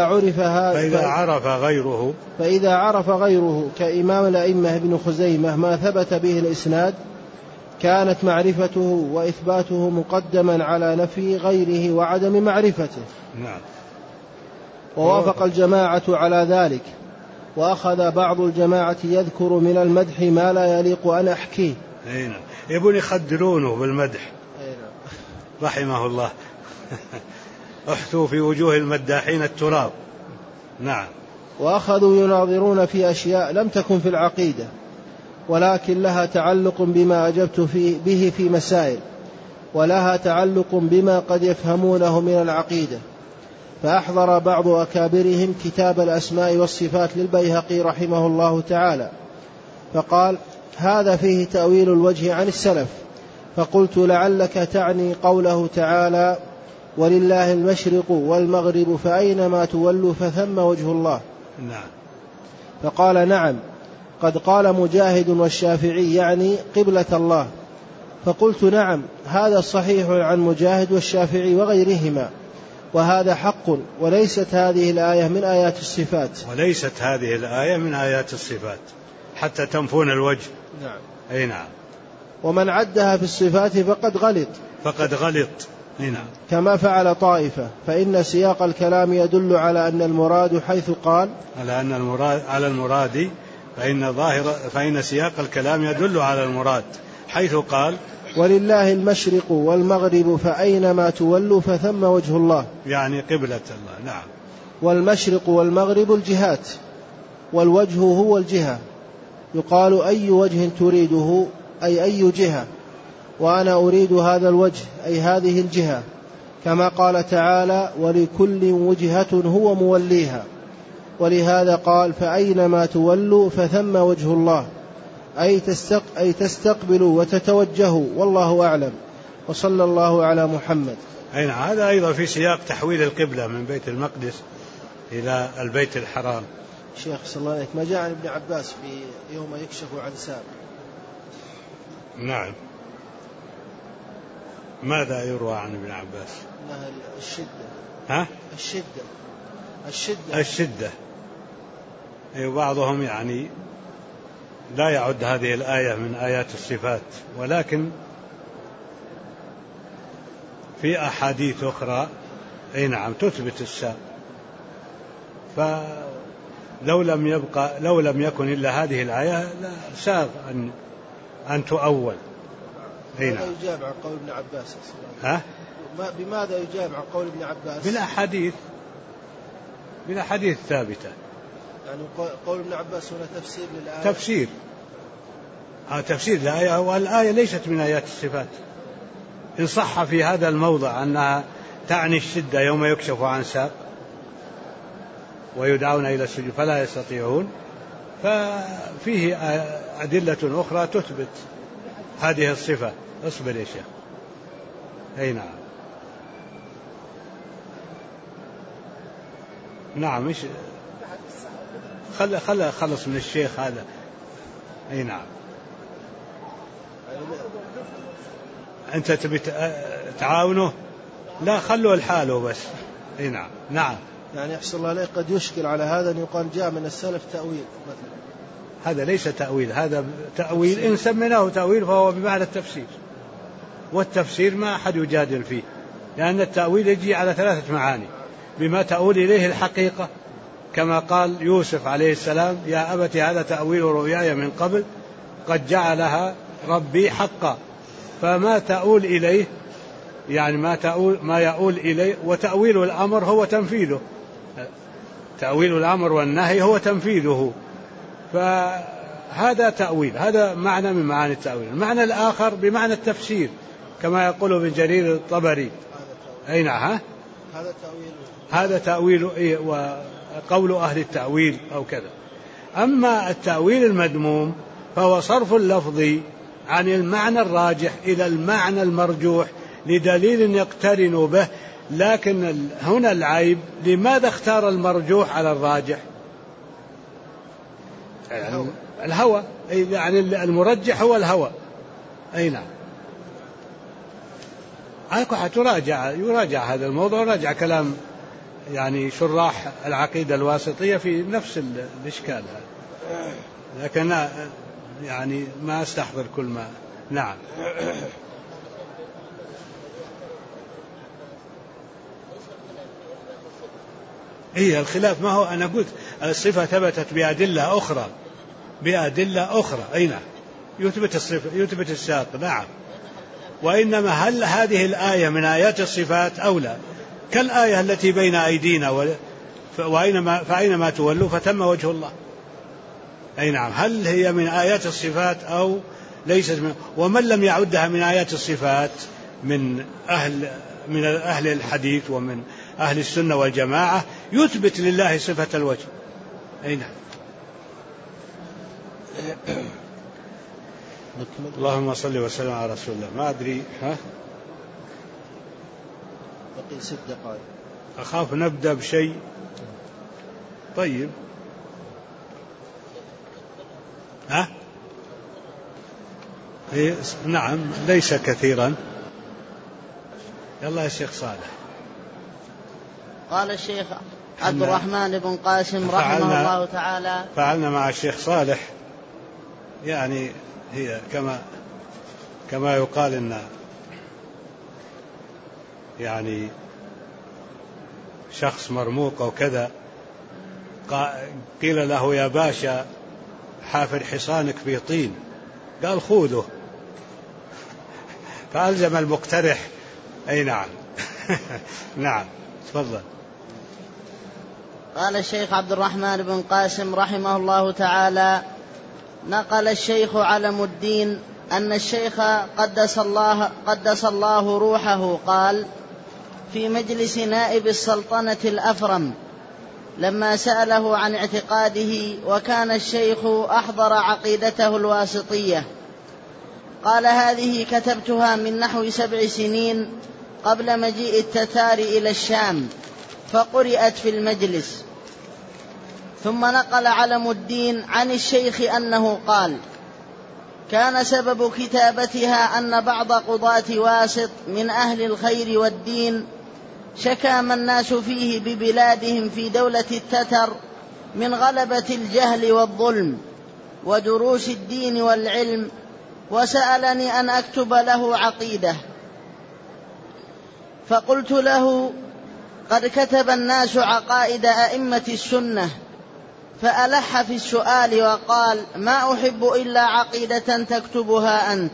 عرف غيره كإمام الأئمة ابن خزيمة ما ثبت به الإسناد، كانت معرفته وإثباته مقدما على نفي غيره وعدم معرفته. نعم. ووافق الجماعة على ذلك، وأخذ بعض الجماعة يذكر من المدح ما لا يليق أن أحكيه. يبون يخدرونه بالمدح. رحمه الله. احثوا في وجوه المداحين التراب. نعم. وأخذوا يناظرون في أشياء لم تكن في العقيدة، ولكن لها تعلق بما أجبت به في مسائل، ولها تعلق بما قد يفهمونه من العقيدة. فأحضر بعض أكابرهم كتاب الأسماء والصفات للبيهقي رحمه الله تعالى، فقال: هذا فيه تأويل الوجه عن السلف. فقلت: لعلك تعني قوله تعالى: ولله المشرق والمغرب فأينما تولوا فثم وجه الله. نعم. فقال: نعم، قد قال مجاهد والشافعي يعني قبلة الله. فقلت: نعم، هذا صحيح عن مجاهد والشافعي وغيرهما، وهذا حق، وليست هذه الآية من آيات الصفات. حتى تنفون الوجه. نعم. أي نعم. ومن عدها في الصفات فقد غلط. نعم. كما فعل طائفة، فإن سياق الكلام يدل على أن المراد حيث قال على المراد فإن سياق الكلام يدل على المراد حيث قال: ولله المشرق والمغرب فأينما تولوا فثم وجه الله، يعني قبلة الله. نعم. والمشرق والمغرب الجهات، والوجه هو الجهة. يقال: أي وجه تريده، أي أي جهة، وأنا أريد هذا الوجه، أي هذه الجهة، كما قال تعالى: ولكل وجهة هو موليها. ولهذا قال: فأينما تولوا فثم وجه الله، أي تستقبلوا وتتوجهوا، والله أعلم. وصلى الله على محمد. أين هذا أيضا في سياق تحويل القبلة من بيت المقدس إلى البيت الحرام. شيخ صلى الله عليه وسلم، ما جاء عن ابن عباس في يوم يكشف عن ساق. نعم. ماذا يروى عن ابن عباس؟ أنها الشدة. أي بعضهم يعني لا يعد هذه الآية من آيات الصفات، ولكن في أحاديث أخرى أي نعم تثبت الساق. لو لم يكن إلا هذه الآية لا ساغ أن تؤول. ماذا يجاب عن قول ابن عباس؟ بماذا يجاب عن قول ابن عباس؟ بالأحاديث ثابتة. يعني قول ابن عباس هنا تفسير للآية. تفسير الآية، والآية ليست من آيات الصفات. إن صح في هذا الموضع أنها تعني الشدة يوم يكشف عن ساق ويدعون إلى السجود فلا يستطيعون، ففيه أدلة أخرى تثبت هذه الصفة. اصبر يا شيخ. أي نعم مش خلص من الشيخ هذا. أي نعم. أنت تبي تعاونه؟ لا خلوا الحاله بس. أي نعم. يعني يحصل الله عليه قد يشكل على هذا أن يقال جاء من السلف تأويل مثلا. هذا ليس تأويل، هذا تأويل إن سميناه تأويل فهو بمعنى التفسير، والتفسير ما أحد يجادل فيه، لأن التأويل يجي على 3 معاني: بما تؤول إليه الحقيقة، كما قال يوسف عليه السلام: يا أبت هذا تأويل رؤياي من قبل قد جعلها ربي حقا. فما تؤول إليه يعني ما يؤول إليه، وتأويل الأمر هو تنفيذه، تأويل الأمر والنهي هو تنفيذه، فهذا تأويل، هذا معنى من معاني التأويل. المعنى الآخر بمعنى التفسير كما يقول ابن جرير الطبري. أي نعم هذا تأويل وقول أهل التأويل أو كذا. أما التأويل المذموم فهو صرف اللفظ عن المعنى الراجح إلى المعنى المرجوح لدليل يقترن به، لكن هنا العيب لماذا اختار المرجوح على الراجح؟ يعني الهوى، يعني المرجح هو الهوى. أي نعم. يراجع هذا الموضوع، يراجع كلام يعني شراح العقيدة الواسطية في نفس الإشكال هذا، لكن يعني ما استحضر كل ما. نعم. الخلاف ما هو، أنا قلت الصفة ثبتت بأدلة أخرى. أي نعم. يثبت الصفة، يثبت الساق. نعم. وإنما هل هذه الآية من آيات الصفات أو لا؟ كالآية التي بين أيدينا فأينما تولوا فتم وجه الله. أي نعم. هل هي من آيات الصفات أو ليست ومن لم يعدها من آيات الصفات من أهل الحديث ومن أهل السنة والجماعة يثبت لله صفة الوجه. أي نعم. اللهم صل وسلم على رسول الله. ما أدري بقي 6 دقائق. أخاف نبدأ بشيء. طيب. نعم ليس كثيرا. يلا يا شيخ صالح. قال الشيخ عبد الرحمن بن قاسم رحمه الله تعالى: فعلنا مع الشيخ صالح يعني هي كما يقال إن يعني شخص مرموق أو كذا، قيل له: يا باشا حافر حصانك في طين، قال: خوذه، فألزم المقترح. أي نعم. نعم تفضل. قال الشيخ عبد الرحمن بن قاسم رحمه الله تعالى: نقل الشيخ علم الدين أن الشيخ قدس الله روحه قال في مجلس نائب السلطنة الأفرم لما سأله عن اعتقاده، وكان الشيخ أحضر عقيدته الواسطية، قال: هذه كتبتها من نحو 7 سنين قبل مجيء التتار إلى الشام، فقرأت في المجلس. ثم نقل علم الدين عن الشيخ أنه قال: كان سبب كتابتها أن بعض قضاة واسط من أهل الخير والدين شكى ما الناس فيه ببلادهم في دولة التتر من غلبة الجهل والظلم ودروس الدين والعلم، وسألني أن أكتب له عقيدة، فقلت له: قد كتب الناس عقائد أئمة السنة، فألح في السؤال وقال: ما أحب إلا عقيدة تكتبها أنت.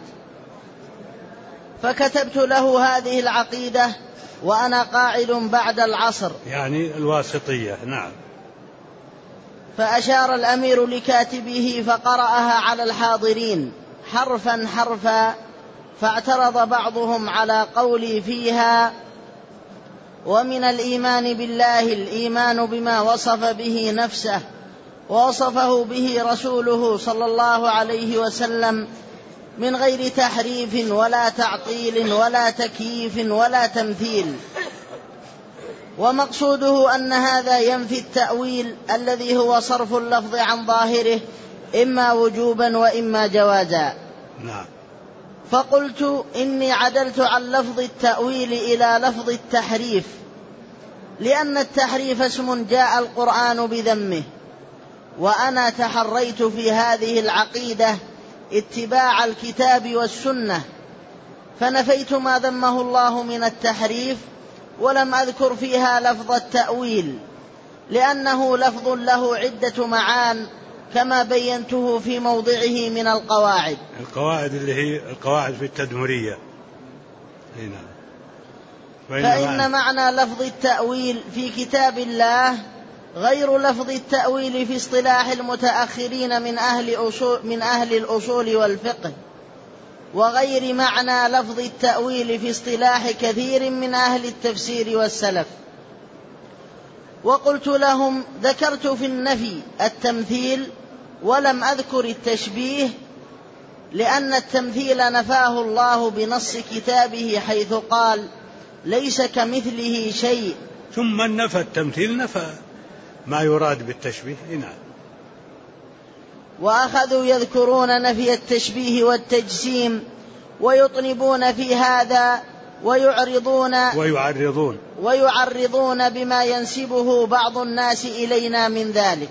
فكتبت له هذه العقيدة وأنا قاعد بعد العصر، يعني الواسطية. نعم. فأشار الأمير لكاتبه فقرأها على الحاضرين حرفا حرفا، فاعترض بعضهم على قولي فيها: ومن الإيمان بالله الإيمان بما وصف به نفسه ووصفه به رسوله صلى الله عليه وسلم من غير تحريف ولا تعطيل ولا تكييف ولا تمثيل. ومقصوده أن هذا ينفي التأويل الذي هو صرف اللفظ عن ظاهره إما وجوبا وإما جوازا. نعم. فقلت: إني عدلت عن لفظ التأويل إلى لفظ التحريف، لأن التحريف اسم جاء القرآن بذمه، وأنا تحريت في هذه العقيدة اتباع الكتاب والسنة، فنفيت ما ذمه الله من التحريف، ولم أذكر فيها لفظ التأويل، لأنه لفظ له عدة معان كما بينته في موضعه من القواعد. القواعد اللي هي القواعد في التدمرية. هنا. فإن معنى لفظ التأويل في كتاب الله غير لفظ التأويل في اصطلاح المتأخرين من أهل الأصول والفقه، وغير معنى لفظ التأويل في اصطلاح كثير من أهل التفسير والسلف. وقلت لهم: ذكرت في النفي التمثيل ولم أذكر التشبيه، لأن التمثيل نفاه الله بنص كتابه حيث قال: ليس كمثله شيء. ثم نفى التمثيل، نفى ما يراد بالتشبيه. نعم. وأخذوا يذكرون نفي التشبيه والتجسيم ويطنبون في هذا ويعرضون بما ينسبه بعض الناس إلينا من ذلك.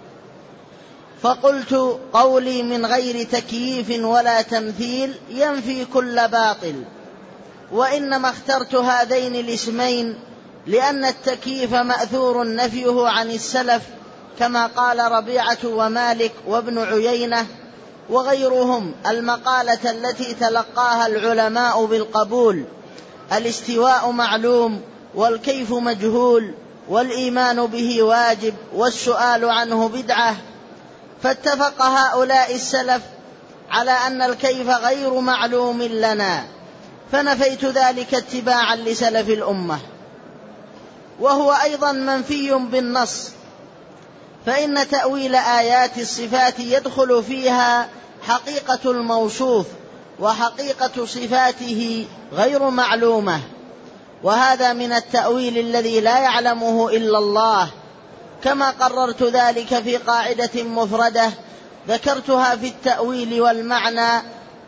فقلت: قولي من غير تكييف ولا تمثيل ينفي كل باطل، وإنما اخترت هذين الاسمين لأن التكييف مأثور نفيه عن السلف، كما قال ربيعة ومالك وابن عيينة وغيرهم المقالة التي تلقاها العلماء بالقبول: الاستواء معلوم والكيف مجهول والإيمان به واجب والسؤال عنه بدعة. فاتفق هؤلاء السلف على أن الكيف غير معلوم لنا، فنفيت ذلك اتباعا لسلف الأمة. وهو أيضا منفي بالنص، فإن تأويل آيات الصفات يدخل فيها حقيقة الموصوف، وحقيقة صفاته غير معلومة، وهذا من التأويل الذي لا يعلمه إلا الله، كما قررت ذلك في قاعدة مفردة ذكرتها في التأويل والمعنى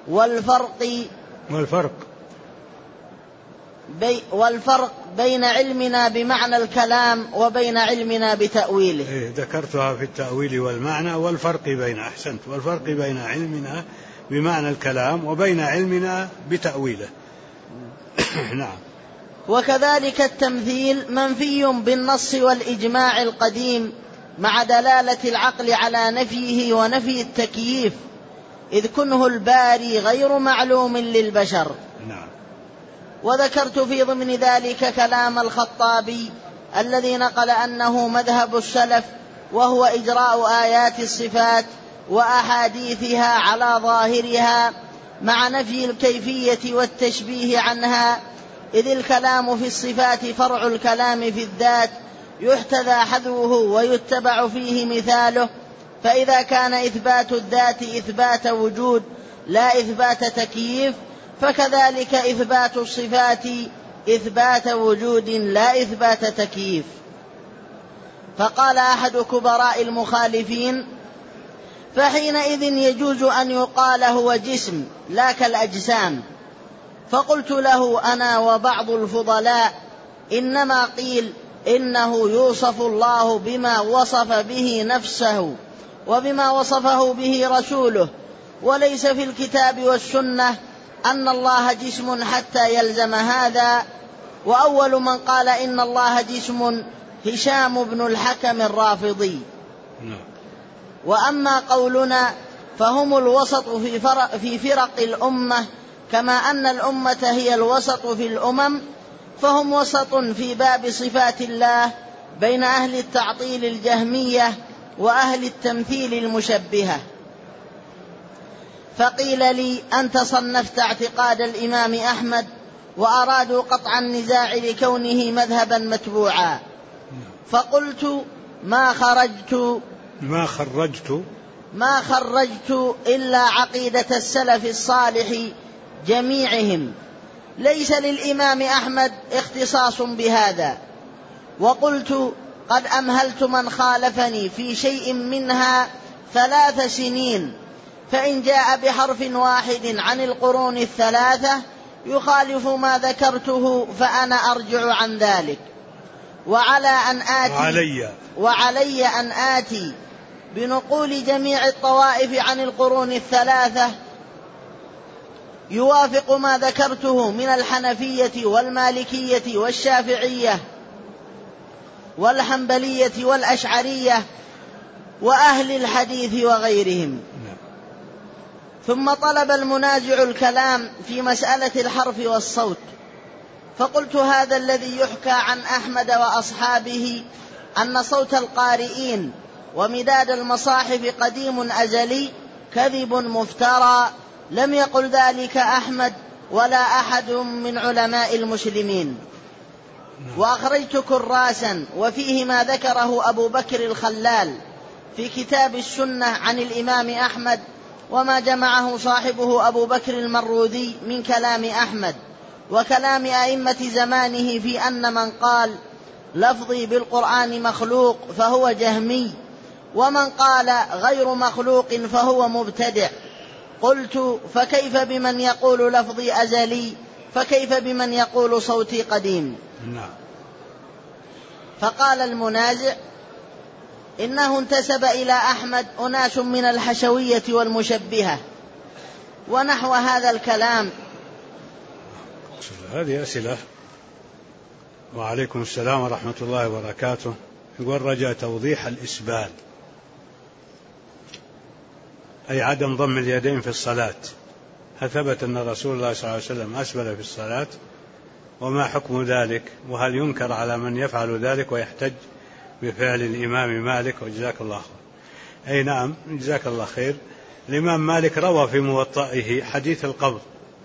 والفرق بين علمنا بمعنى الكلام وبين علمنا بتأويله. ذكرتها في التأويل والمعنى والفرق بين علمنا بمعنى الكلام وبين علمنا بتأويله. نعم. وكذلك التمثيل منفي بالنص والإجماع القديم مع دلالة العقل على نفيه ونفي التكييف، إذ كنه الباري غير معلوم للبشر. نعم. وذكرت في ضمن ذلك كلام الخطابي الذي نقل أنه مذهب السلف، وهو إجراء آيات الصفات وأحاديثها على ظاهرها مع نفي الكيفية والتشبيه عنها، إذ الكلام في الصفات فرع الكلام في الذات يحتذى حذوه ويتبع فيه مثاله. فإذا كان إثبات الذات إثبات وجود لا إثبات تكييف، فكذلك إثبات الصفات إثبات وجود لا إثبات تكييف. فقال أحد كبراء المخالفين: فحينئذ يجوز أن يقال هو جسم لا كالأجسام. فقلت له أنا وبعض الفضلاء: إنما قيل إنه يوصف الله بما وصف به نفسه وبما وصفه به رسوله، وليس في الكتاب والسنة أن الله جسم حتى يلزم هذا. وأول من قال إن الله جسم هشام بن الحكم الرافضي. وأما قولنا فهم الوسط في فرق الأمة، كما أن الأمة هي الوسط في الأمم، فهم وسط في باب صفات الله بين أهل التعطيل الجهمية وأهل التمثيل المشبهة. فقيل لي: أنت صنفت اعتقاد الإمام أحمد، وأرادوا قطع النزاع لكونه مذهبا متبوعا. فقلت: ما خرجت إلا عقيدة السلف الصالح جميعهم، ليس للإمام أحمد اختصاص بهذا. وقلت: قد أمهلت من خالفني في شيء منها 3 سنين، فإن جاء بحرف واحد عن القرون الثلاثة يخالف ما ذكرته فأنا أرجع عن ذلك، وعلي أن آتي بنقول جميع الطوائف عن القرون الثلاثة يوافق ما ذكرته من الحنفية والمالكية والشافعية والحنبلية والأشعرية وأهل الحديث وغيرهم. ثم طلب المنازع الكلام في مسألة الحرف والصوت، فقلت: هذا الذي يحكى عن أحمد وأصحابه أن صوت القارئين ومداد المصاحف قديم أزلي كذب مفترى، لم يقل ذلك أحمد ولا أحد من علماء المسلمين. وأخرجت كراسا وفيه ما ذكره أبو بكر الخلال في كتاب السنة عن الإمام أحمد، وما جمعه صاحبه أبو بكر المروذي من كلام أحمد وكلام أئمة زمانه في أن من قال لفظي بالقرآن مخلوق فهو جهمي، ومن قال غير مخلوق فهو مبتدع. قلت: فكيف بمن يقول لفظي أزلي؟ فكيف بمن يقول صوتي قديم؟ فقال المنازع: إنه انتسب إلى أحمد أناس من الحشوية والمشبهة ونحو هذا الكلام. هذه أسئلة. وعليكم السلام ورحمة الله وبركاته. يقول: رجاء توضيح الإسبال، أي عدم ضم اليدين في الصلاة، هل ثبت أن رسول الله صلى الله عليه وسلم أسبل في الصلاة؟ وما حكم ذلك؟ وهل ينكر على من يفعل ذلك ويحتج بفعل الإمام مالك؟ وجزاك الله خير. أي نعم، جزاك الله خير. الإمام مالك روى في موطئه حديث القبض،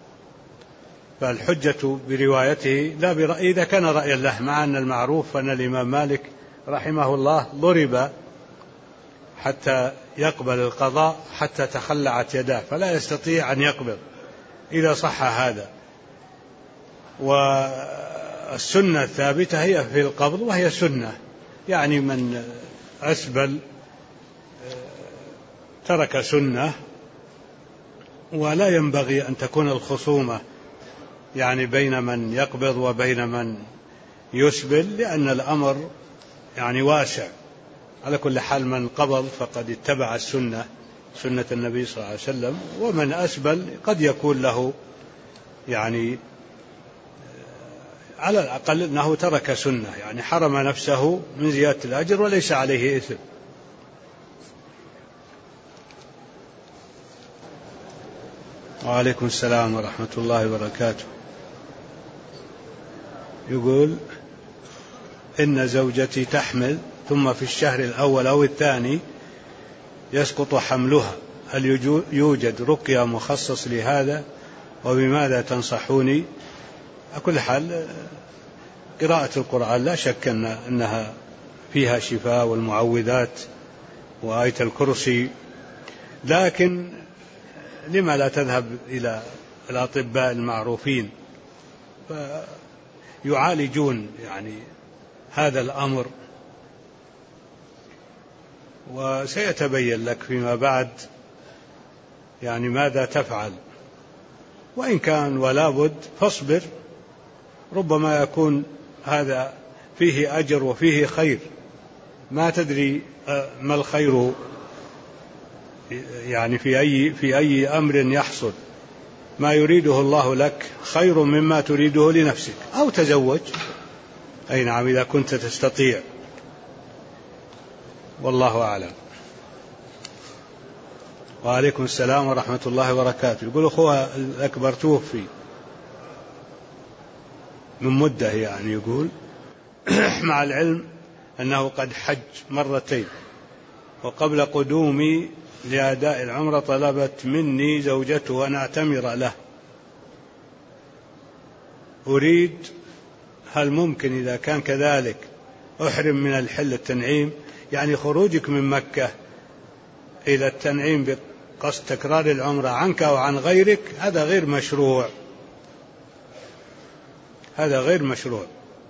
فالحجة بروايته لا برأي إذا كان رأيا له، مع أن المعروف أن الإمام مالك رحمه الله ضرب حتى يقبل القضاء حتى تخلعت يداه، فلا يستطيع أن يقبض إذا صح هذا. والسنة الثابتة هي في القبض، وهي سنة، يعني من أسبل ترك سنة. ولا ينبغي أن تكون الخصومة يعني بين من يقبض وبين من يسبل، لأن الأمر يعني واسع. على كل حال من قبض فقد اتبع السنة، سنة النبي صلى الله عليه وسلم، ومن أسبل قد يكون له يعني على الأقل أنه ترك سنة، يعني حرم نفسه من زيادة الأجر وليس عليه إثم. وعليكم السلام ورحمة الله وبركاته. يقول: إن زوجتي تحمل ثم في الشهر الأول أو الثاني يسقط حملها، هل يوجد رقية مخصص لهذا؟ وبماذا تنصحوني؟ على كل حال قراءة القرآن لا شك أنها فيها شفاء، والمعوذات وآية الكرسي، لكن لما لا تذهب إلى الأطباء المعروفين فيعالجون يعني هذا الأمر، وسيتبين لك فيما بعد يعني ماذا تفعل. وإن كان ولا بد فاصبر، ربما يكون هذا فيه أجر وفيه خير، ما تدري ما الخير يعني في أي أمر يحصل. ما يريده الله لك خير مما تريده لنفسك، أو تزوج، أي نعم، إذا كنت تستطيع، والله أعلم. وعليكم السلام ورحمة الله وبركاته. يقول أخوها الأكبر توفي من مدة، يعني يقول مع العلم أنه قد حج مرتين، وقبل قدومي لأداء العمرة طلبت مني زوجته أن أعتمر له. أريد هل ممكن إذا كان كذلك أحرم من الحل التنعيم؟ يعني خروجك من مكة إلى التنعيم بقصد تكرار العمرة عنك أو عن غيرك هذا غير مشروع، هذا غير مشروع.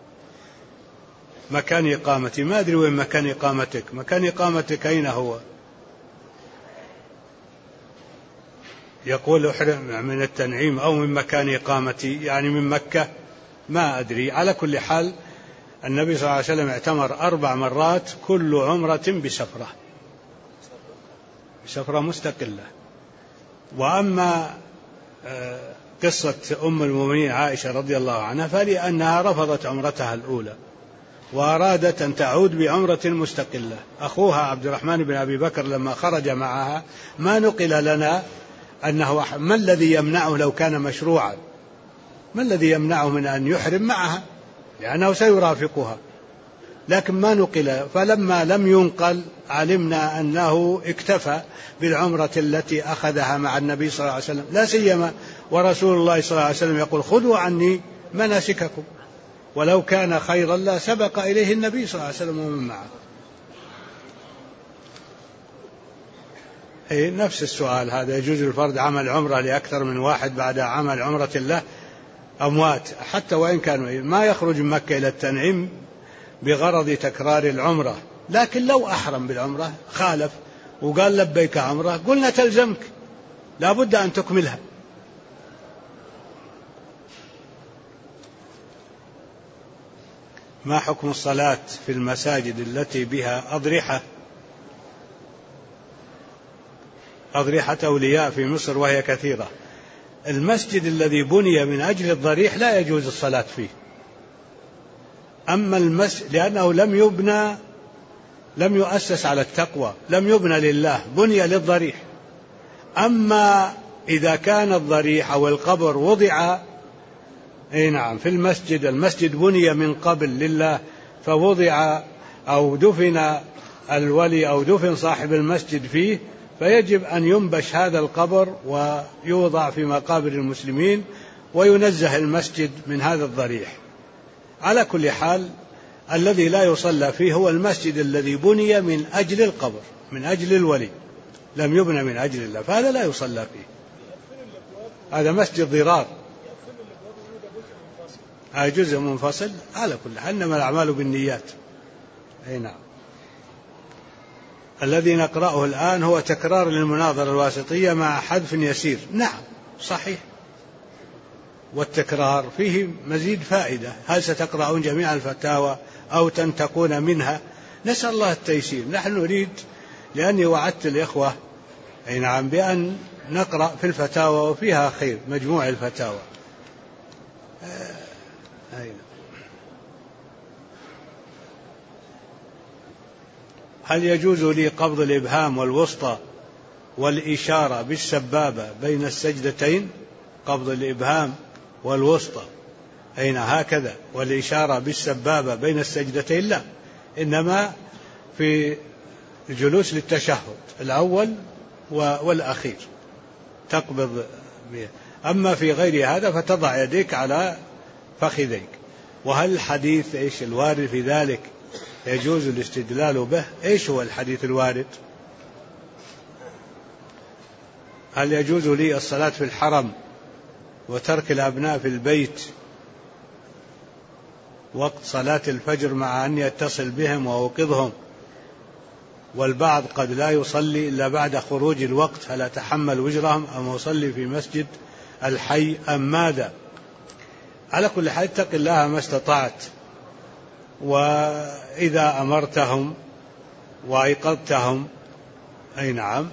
مكان إقامتي ما أدري وين مكان إقامتك، مكان إقامتك أين هو؟ يقول أحرم من التنعيم أو من مكان إقامتي، يعني من مكة ما أدري. على كل حال النبي صلى الله عليه وسلم اعتمر 4 مرات كل عمرة بسفرة مستقلة. وأما قصة أم المؤمنين عائشة رضي الله عنها فلأنها رفضت عمرتها الأولى وأرادت أن تعود بعمرة مستقلة. أخوها عبد الرحمن بن أبي بكر لما خرج معها ما نقل لنا أنه ما الذي يمنعه لو كان مشروعا، ما الذي يمنعه من أن يحرم معها لأنه سيرافقها، لكن ما نقل. فلما لم ينقل علمنا أنه اكتفى بالعمرة التي أخذها مع النبي صلى الله عليه وسلم، لا سيما ورسول الله صلى الله عليه وسلم يقول خذوا عني مناسككم، ولو كان خيرا لا سبق إليه النبي صلى الله عليه وسلم ومن معه. نفس السؤال هذا، يجوز الفرد عمل عمرة لأكثر من واحد بعد عمل عمرة له أموات حتى وإن كانوا ما يخرج من مكة إلى التنعيم بغرض تكرار العمرة، لكن لو أحرم بالعمرة خالف وقال لبيك عمرة قلنا تلزمك لا بد أن تكملها. ما حكم الصلاة في المساجد التي بها أضرحة أولياء في مصر وهي كثيرة؟ المسجد الذي بني من أجل الضريح لا يجوز الصلاة فيه، أما المسجد لأنه لم يؤسس على التقوى، لم يبنى لله، بني للضريح. أما إذا كان الضريح أو القبر وضع نعم في المسجد بني من قبل لله فوضع أو دفن الولي أو دفن صاحب المسجد فيه، فيجب أن ينبش هذا القبر ويوضع في مقابر المسلمين وينزه المسجد من هذا الضريح. على كل حال الذي لا يصلى فيه هو المسجد الذي بني من أجل القبر، من أجل الولي، لم يبنى من أجل الله، فهذا لا يصلى فيه، هذا مسجد ضرار، هذا جزء منفصل. على كل حال إنما الأعمال بالنيات. نعم. الذي نقرأه الآن هو تكرار للمناظرة الواسطية مع حذف يسير. نعم صحيح، والتكرار فيه مزيد فائدة. هل ستقرأون جميع الفتاوى أو تنتقون منها؟ نسأل الله التيسير. نحن نريد، لأني وعدت الإخوة نعم بأن نقرأ في الفتاوى وفيها خير، مجموع الفتاوى. هل يجوز لي قبض الإبهام والوسطى والإشارة بالسبابة بين السجدتين؟ قبض الإبهام والوسطى هكذا والإشارة بالسبابة بين السجدتين لا، إنما في الجلوس للتشهد الأول والأخير تقبض بيه. أما في غير هذا فتضع يديك على فخذيك. وهل الحديث الوارد في ذلك يجوز الاستدلال به؟ إيش هو الحديث الوارد؟ هل يجوز لي الصلاة في الحرم وترك الأبناء في البيت وقت صلاة الفجر مع أني أتصل بهم وأوقظهم، والبعض قد لا يصلي إلا بعد خروج الوقت، هل أتحمل وزرهم أم أصلي في مسجد الحي أم ماذا؟ على كل حال اتق الله ما استطعت، وإذا أمرتهم وأيقظتهم نعم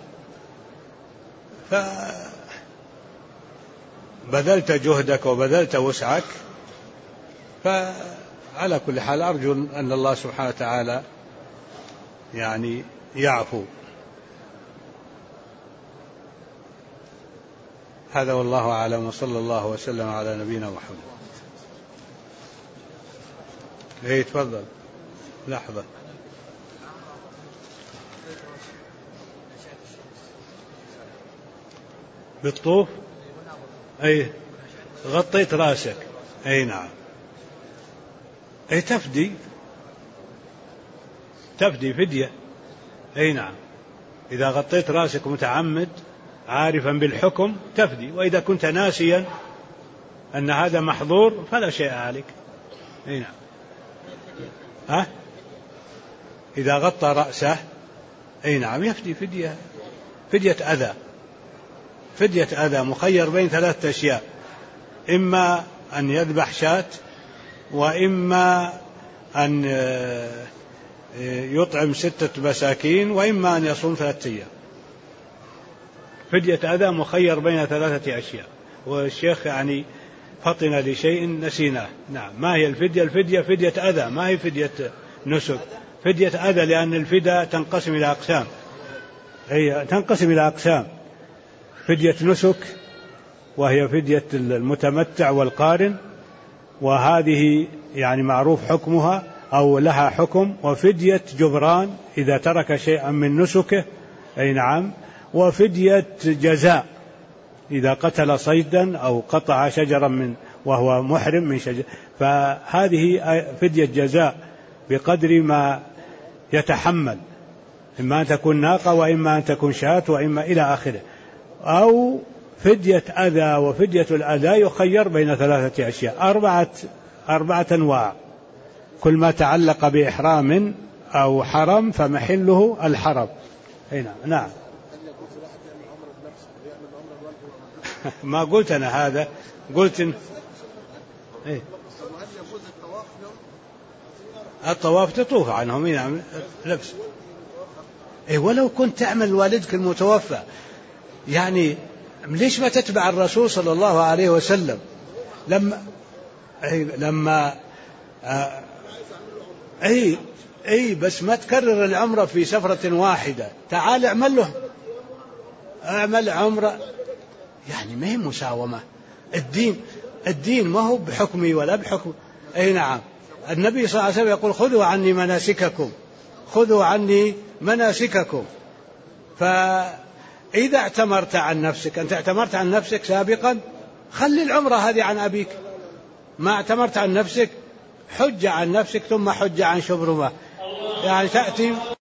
فبذلت جهدك وبذلت وسعك، فعلى كل حال أرجو أن الله سبحانه وتعالى يعني يعفو. هذا والله أعلم، وصلى الله وسلم على نبينا محمد. ايه تفضل. لحظة. بالطوف اي غطيت راسك، اي نعم، اي تفدي فدية، اي نعم، اذا غطيت راسك متعمد عارفا بالحكم تفدي، واذا كنت ناسيا ان هذا محظور فلا شيء عليك. اي نعم. اذا غطى رأسه اي نعم يفدي فدية أذى، مخير بين 3 أشياء: إما أن يذبح شاة، وإما أن يطعم 6 مساكين، وإما أن يصوم 3 أيام. فدية أذى مخير بين 3 أشياء، والشيخ يعني فطن لشيء نسيناه. نعم. ما هي الفدية؟ الفدية فدية أذى، ما هي فدية نسك. فدية أذى لأن الفدية تنقسم إلى أقسام، تنقسم إلى أقسام: فدية نسك، وهي فدية المتمتع والقارن، وهذه يعني معروف حكمها أو لها حكم. وفدية جبران إذا ترك شيئا من نسكه، أي نعم. وفدية جزاء إذا قتل صيدا أو قطع شجرا وهو محرم من شجر، فهذه فدية جزاء بقدر ما يتحمل، إما أن تكون ناقة، وإما أن تكون شاة، وإما إلى آخره. أو فدية أذى، وفدية الأذى يخير بين 3 أشياء، 4 أنواع: كل ما تعلق بإحرام أو حرم فمحله الحرم. هنا نعم. ما قلت أنا هذا، قلت إيه؟ الطواف تطوف عنهم نعم لبس. إيه ولو كنت تعمل والدك المتوفى، يعني ليش ما تتبع الرسول صلى الله عليه وسلم لما بس ما تكرر العمرة في سفرة واحدة. تعال اعمل عمرة، يعني ما هي مساومة. الدين ما هو بحكمي ولا بحكم. اي نعم. النبي صلى الله عليه وسلم يقول: خذوا عني مناسككم. فإذا اعتمرت عن نفسك، أنت اعتمرت عن نفسك سابقا، خلي العمرة هذه عن أبيك. ما اعتمرت عن نفسك، حج عن نفسك ثم حج عن شبرمة، يعني تأتي